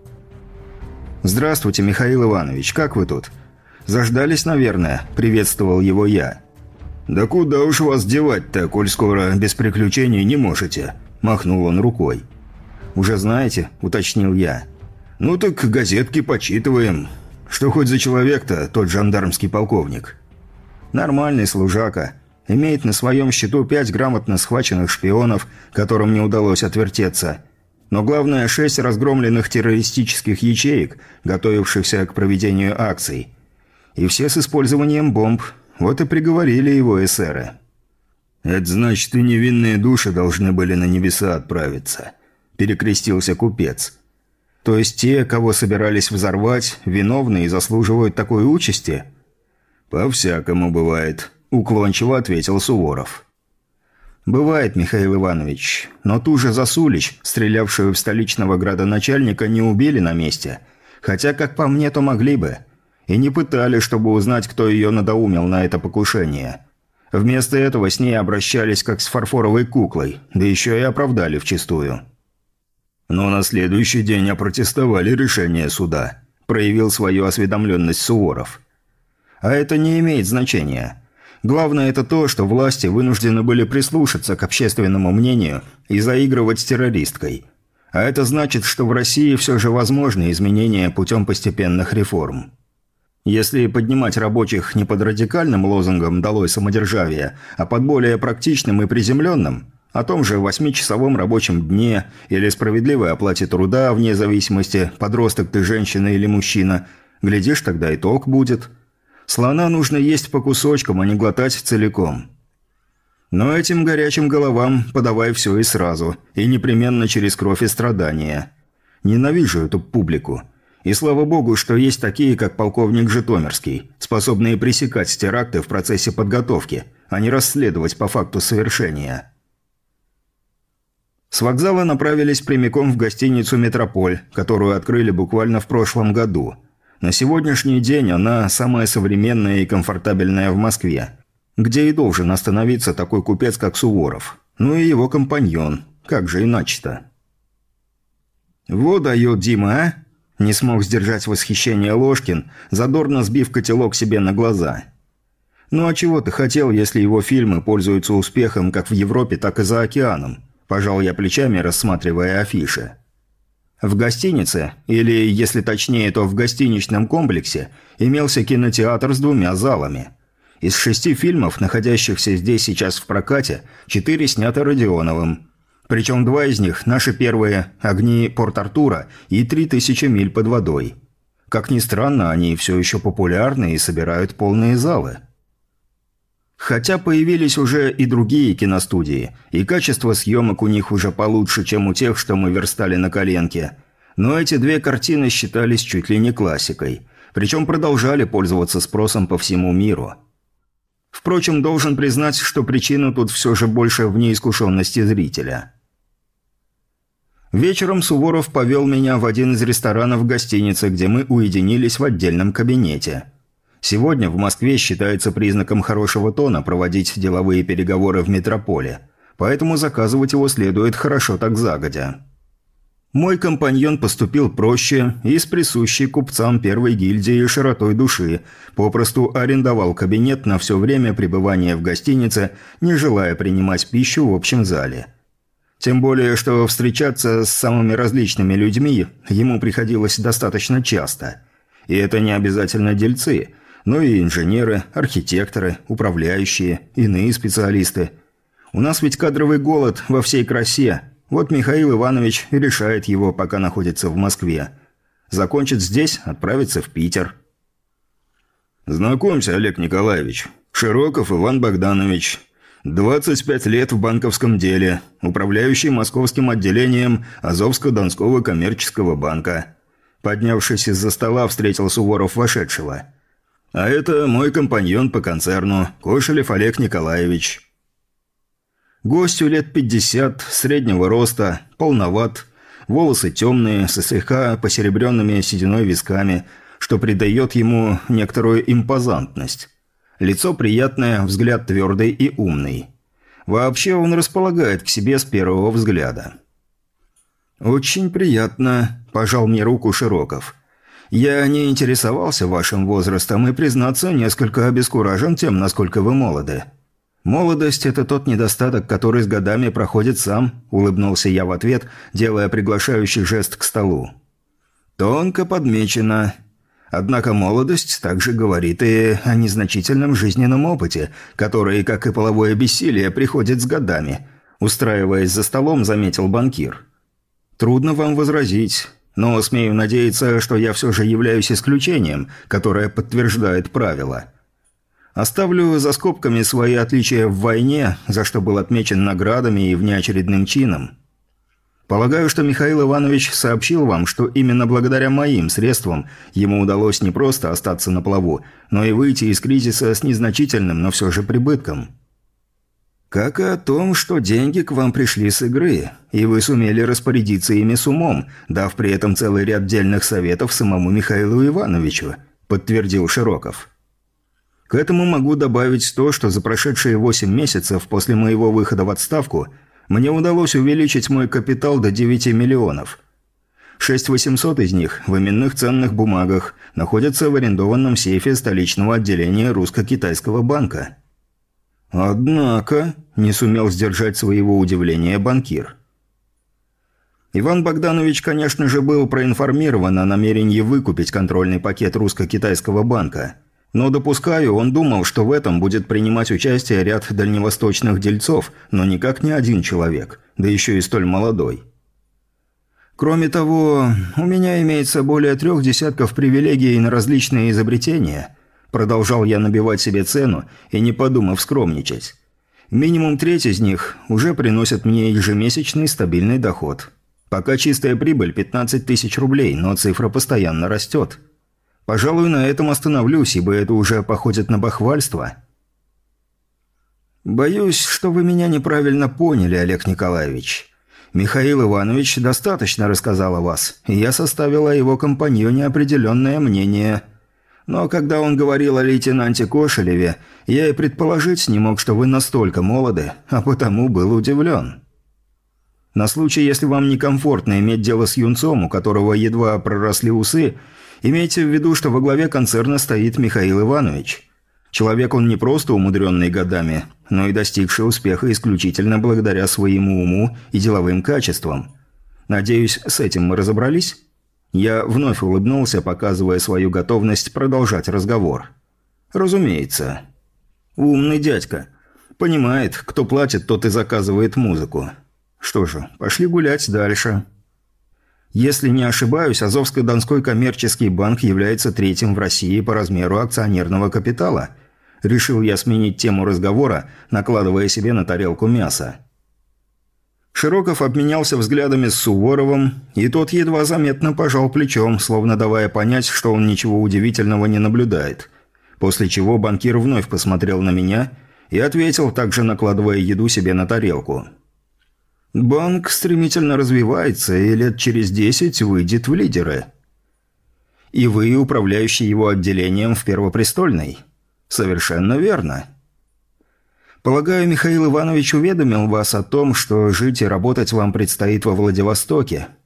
«Здравствуйте, Михаил Иванович, как вы тут?» «Заждались, наверное», — приветствовал его я. «Да куда уж вас девать-то, коль скоро без приключений не можете?» — махнул он рукой. «Уже знаете?» — уточнил я. «Ну так газетки почитываем. Что хоть за человек-то, тот жандармский полковник?» «Нормальный служака. Имеет на своем счету 5 грамотно схваченных шпионов, которым не удалось отвертеться. Но главное 6 разгромленных террористических ячеек, готовившихся к проведению акций. И все с использованием бомб. Вот и приговорили его эсеры». «Это значит, и невинные души должны были на небеса отправиться», – перекрестился купец. «То есть те, кого собирались взорвать, виновны и заслуживают такой участи?» «По-всякому бывает», – уклончиво ответил Суворов. «Бывает, Михаил Иванович, но ту же Засулич, стрелявшую в столичного градоначальника, не убили на месте, хотя, как по мне, то могли бы, и не пытали, чтобы узнать, кто ее надоумил на это покушение. Вместо этого с ней обращались как с фарфоровой куклой, да еще и оправдали вчистую». «Но на следующий день опротестовали решение суда», – проявил свою осведомленность Суворов. «А это не имеет значения. Главное это то, что власти вынуждены были прислушаться к общественному мнению и заигрывать с террористкой. А это значит, что в России все же возможны изменения путем постепенных реформ. Если поднимать рабочих не под радикальным лозунгом «долой самодержавие», а под более практичным и приземленным, о том же 8-часовом рабочем дне или справедливой оплате труда вне зависимости, подросток ты, женщина или мужчина, глядишь, тогда и толк будет. Слона нужно есть по кусочкам, а не глотать целиком. Но этим горячим головам подавай все и сразу, и непременно через кровь и страдания. Ненавижу эту публику. И слава богу, что есть такие, как полковник Житомирский, способные пресекать теракты в процессе подготовки, а не расследовать по факту совершения. С вокзала направились прямиком в гостиницу «Метрополь», которую открыли буквально в прошлом году. На сегодняшний день она самая современная и комфортабельная в Москве, где и должен остановиться такой купец, как Суворов. Ну и его компаньон, как же иначе-то? «Вот дает Дима, а?» Не смог сдержать восхищение Ложкин, задорно сбив котелок себе на глаза. «Ну а чего ты хотел, если его фильмы пользуются успехом как в Европе, так и за океаном?» Пожал я плечами, рассматривая афиши. В гостинице, или, если точнее, то в гостиничном комплексе, имелся кинотеатр с 2 залами. Из 6 фильмов, находящихся здесь сейчас в прокате, 4 сняты Родионовым. Причем 2 из них – наши первые «Огни Порт-Артура» и «3000 миль под водой». Как ни странно, они все еще популярны и собирают полные залы. Хотя появились уже и другие киностудии, и качество съемок у них уже получше, чем у тех, что мы верстали на коленке. Но эти 2 картины считались чуть ли не классикой, причем продолжали пользоваться спросом по всему миру. Впрочем, должен признать, что причина тут все же больше в неискушенности зрителя. Вечером Суворов повел меня в один из ресторанов гостиницы, где мы уединились в отдельном кабинете. Сегодня в Москве считается признаком хорошего тона проводить деловые переговоры в метрополе, поэтому заказывать его следует хорошо так загодя. Мой компаньон поступил проще и с присущей купцам первой гильдии широтой души, попросту арендовал кабинет на все время пребывания в гостинице, не желая принимать пищу в общем зале. Тем более, что встречаться с самыми различными людьми ему приходилось достаточно часто. И это не обязательно дельцы, но и инженеры, архитекторы, управляющие, иные специалисты. У нас ведь кадровый голод во всей красе. Вот Михаил Иванович и решает его, пока находится в Москве. Закончит здесь, отправится в Питер. Знакомься, Олег Николаевич. Широков Иван Богданович. 25 лет в банковском деле. Управляющий московским отделением Азовско-Донского коммерческого банка. Поднявшись из-за стола, встретил Суворов вошедшего. А это мой компаньон по концерну, Кошелев Олег Николаевич. Гостю лет 50, среднего роста, полноват, волосы темные, со слегка посеребренными сединой висками, что придает ему некоторую импозантность. Лицо приятное, взгляд твердый и умный. Вообще он располагает к себе с первого взгляда. «Очень приятно», – пожал мне руку Широков. «Я не интересовался вашим возрастом и, признаться, несколько обескуражен тем, насколько вы молоды». «Молодость – это тот недостаток, который с годами проходит сам», – улыбнулся я в ответ, делая приглашающий жест к столу. «Тонко подмечено. Однако молодость также говорит и о незначительном жизненном опыте, который, как и половое бессилие, приходит с годами», – устраиваясь за столом, заметил банкир. «Трудно вам возразить, но смею надеяться, что я все же являюсь исключением, которое подтверждает правило». Оставлю за скобками свои отличия в войне, за что был отмечен наградами и внеочередным чином. Полагаю, что Михаил Иванович сообщил вам, что именно благодаря моим средствам ему удалось не просто остаться на плаву, но и выйти из кризиса с незначительным, но все же прибытком. Как и о том, что деньги к вам пришли с игры, и вы сумели распорядиться ими с умом, дав при этом целый ряд дельных советов самому Михаилу Ивановичу, подтвердил Широков. К этому могу добавить то, что за прошедшие 8 месяцев после моего выхода в отставку мне удалось увеличить мой капитал до 9 миллионов. 6800 из них в именных ценных бумагах находятся в арендованном сейфе столичного отделения русско-китайского банка. Однако не сумел сдержать своего удивления банкир. Иван Богданович, конечно же, был проинформирован о намерении выкупить контрольный пакет русско-китайского банка. Но, допускаю, он думал, что в этом будет принимать участие ряд дальневосточных дельцов, но никак не один человек, да еще и столь молодой. Кроме того, у меня имеется более 3 десятков привилегий на различные изобретения. Продолжал я набивать себе цену и не подумав скромничать. Минимум 1/3 из них уже приносят мне ежемесячный стабильный доход. Пока чистая прибыль 15 тысяч рублей, но цифра постоянно растет. Пожалуй, на этом остановлюсь, ибо это уже походит на бахвальство. Боюсь, что вы меня неправильно поняли, Олег Николаевич. Михаил Иванович достаточно рассказал о вас, и я составил о его компаньоне определенное мнение. Но когда он говорил о лейтенанте Кошелеве, я и предположить не мог, что вы настолько молоды, а потому был удивлен. На случай, если вам некомфортно иметь дело с юнцом, у которого едва проросли усы, имейте в виду, что во главе концерна стоит Михаил Иванович. Человек он не просто умудренный годами, но и достигший успеха исключительно благодаря своему уму и деловым качествам. Надеюсь, с этим мы разобрались?» Я вновь улыбнулся, показывая свою готовность продолжать разговор. «Разумеется. Умный дядька. Понимает, кто платит, тот и заказывает музыку. Что же, пошли гулять дальше». Если не ошибаюсь, Азовско-Донской коммерческий банк является 3-м в России по размеру акционерного капитала. Решил я сменить тему разговора, накладывая себе на тарелку мяса. Широков обменялся взглядами с Суворовым, и тот едва заметно пожал плечом, словно давая понять, что он ничего удивительного не наблюдает. После чего банкир вновь посмотрел на меня и ответил, также накладывая еду себе на тарелку. «Банк стремительно развивается и лет через 10 выйдет в лидеры. И вы, управляющий его отделением в Первопрестольной?» «Совершенно верно. Полагаю, Михаил Иванович уведомил вас о том, что жить и работать вам предстоит во Владивостоке,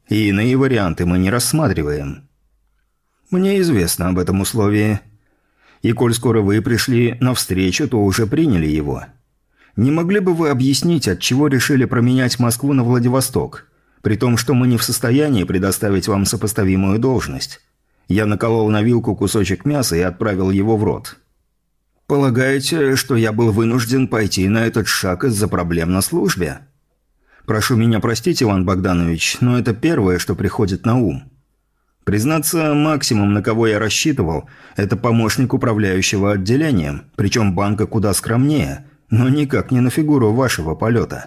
и иные варианты мы не рассматриваем. Мне известно об этом условии. И коль скоро вы пришли навстречу, то уже приняли его. Не могли бы вы объяснить, отчего решили променять Москву на Владивосток, при том, что мы не в состоянии предоставить вам сопоставимую должность? Я наколол на вилку кусочек мяса и отправил его в рот. Полагаете, что я был вынужден пойти на этот шаг из-за проблем на службе? Прошу меня простить, Иван Богданович, но это первое, что приходит на ум. Признаться, максимум, на кого я рассчитывал, это помощник управляющего отделением, причем банка куда скромнее, но никак не на фигуру вашего полета.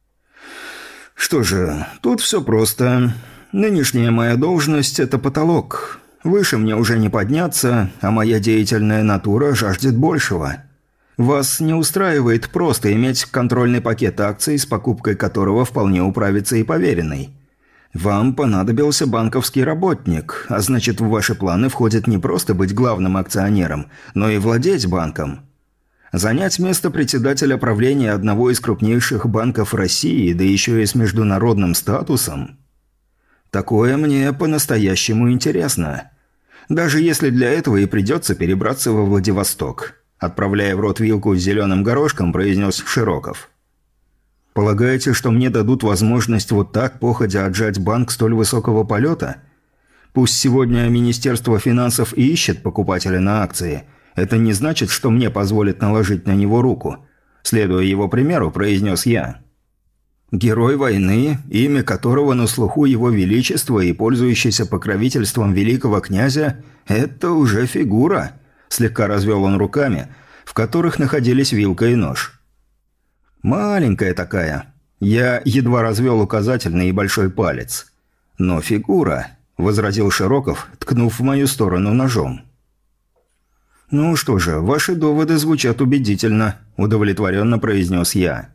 Что же, тут все просто. Нынешняя моя должность – это потолок. Выше мне уже не подняться, а моя деятельная натура жаждет большего. Вас не устраивает просто иметь контрольный пакет акций, с покупкой которого вполне управится и поверенный. Вам понадобился банковский работник, а значит, в ваши планы входит не просто быть главным акционером, но и владеть банком. Занять место председателя правления одного из крупнейших банков России, да еще и с международным статусом. Такое мне по-настоящему интересно. Даже если для этого и придется перебраться во Владивосток, отправляя в рот вилку с зеленым горошком, произнес Широков. Полагаете, что мне дадут возможность вот так походя отжать банк столь высокого полета? Пусть сегодня Министерство финансов и ищет покупателя на акции, это не значит, что мне позволят наложить на него руку. Следуя его примеру, произнес я. Герой войны, имя которого на слуху его величества и пользующийся покровительством великого князя – это уже фигура, слегка развел он руками, в которых находились вилка и нож. Маленькая такая. Я едва развел указательный и большой палец. Но фигура, возразил Широков, ткнув в мою сторону ножом. Ну что же, ваши доводы звучат убедительно, удовлетворенно произнес я.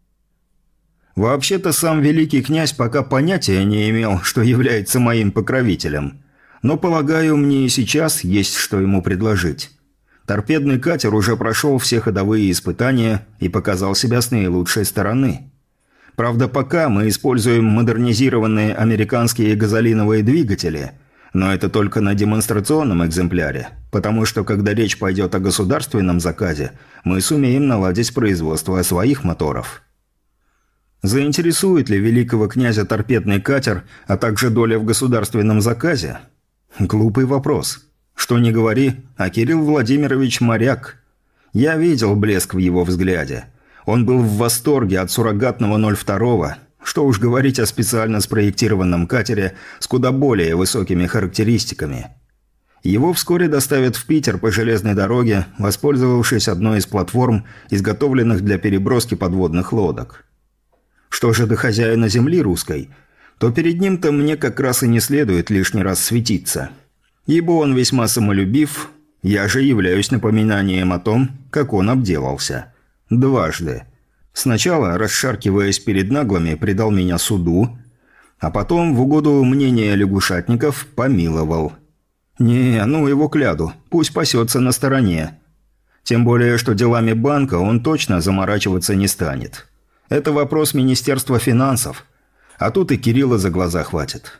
Вообще-то сам великий князь пока понятия не имел, что является моим покровителем. Но, полагаю, мне и сейчас есть что ему предложить. Торпедный катер уже прошел все ходовые испытания и показал себя с наилучшей стороны. Правда, пока мы используем модернизированные американские газолиновые двигатели, но это только на демонстрационном экземпляре, потому что когда речь пойдет о государственном заказе, мы сумеем наладить производство своих моторов. Заинтересует ли великого князя торпедный катер, а также доля в государственном заказе? Глупый вопрос. Что ни говори, а Кирилл Владимирович моряк. Я видел блеск в его взгляде. Он был в восторге от суррогатного 02-го, что уж говорить о специально спроектированном катере с куда более высокими характеристиками. Его вскоре доставят в Питер по железной дороге, воспользовавшись одной из платформ, изготовленных для переброски подводных лодок. Что же до хозяина земли русской, то перед ним-то мне как раз и не следует лишний раз светиться. Ибо он весьма самолюбив, я же являюсь напоминанием о том, как он обделался. Дважды. Сначала, расшаркиваясь перед наглыми, предал меня суду, а потом, в угоду мнения лягушатников, помиловал. Не, ну его кляду, пусть пасется на стороне. Тем более, что делами банка он точно заморачиваться не станет. Это вопрос Министерства финансов, а тут и Кирилла за глаза хватит.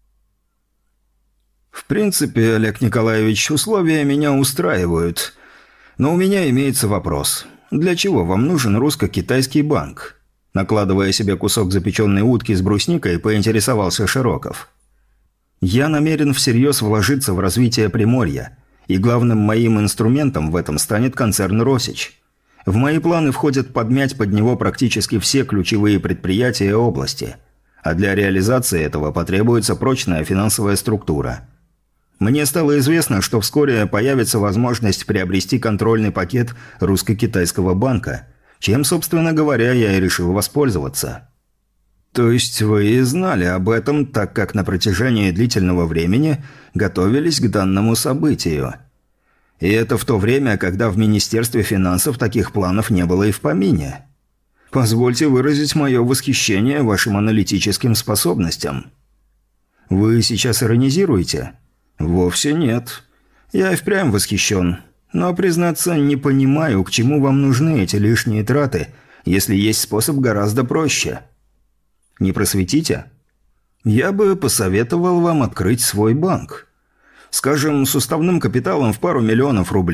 В принципе, Олег Николаевич, условия меня устраивают. Но у меня имеется вопрос. Для чего вам нужен русско-китайский банк? Накладывая себе кусок запеченной утки с брусникой, поинтересовался Широков. Я намерен всерьез вложиться в развитие Приморья, и главным моим инструментом в этом станет концерн «Росич». В мои планы входит подмять под него практически все ключевые предприятия области, а для реализации этого потребуется прочная финансовая структура. Мне стало известно, что вскоре появится возможность приобрести контрольный пакет русско-китайского банка, чем, собственно говоря, я и решил воспользоваться. То есть вы знали об этом, так как на протяжении длительного времени готовились к данному событию. И это в то время, когда в Министерстве финансов таких планов не было и в помине. Позвольте выразить мое восхищение вашим аналитическим способностям. Вы сейчас иронизируете? Вовсе нет. Я и впрямь восхищен. Но, признаться, не понимаю, к чему вам нужны эти лишние траты, если есть способ гораздо проще. Не просветите? Я бы посоветовал вам открыть свой банк. Скажем, с уставным капиталом в пару миллионов рублей.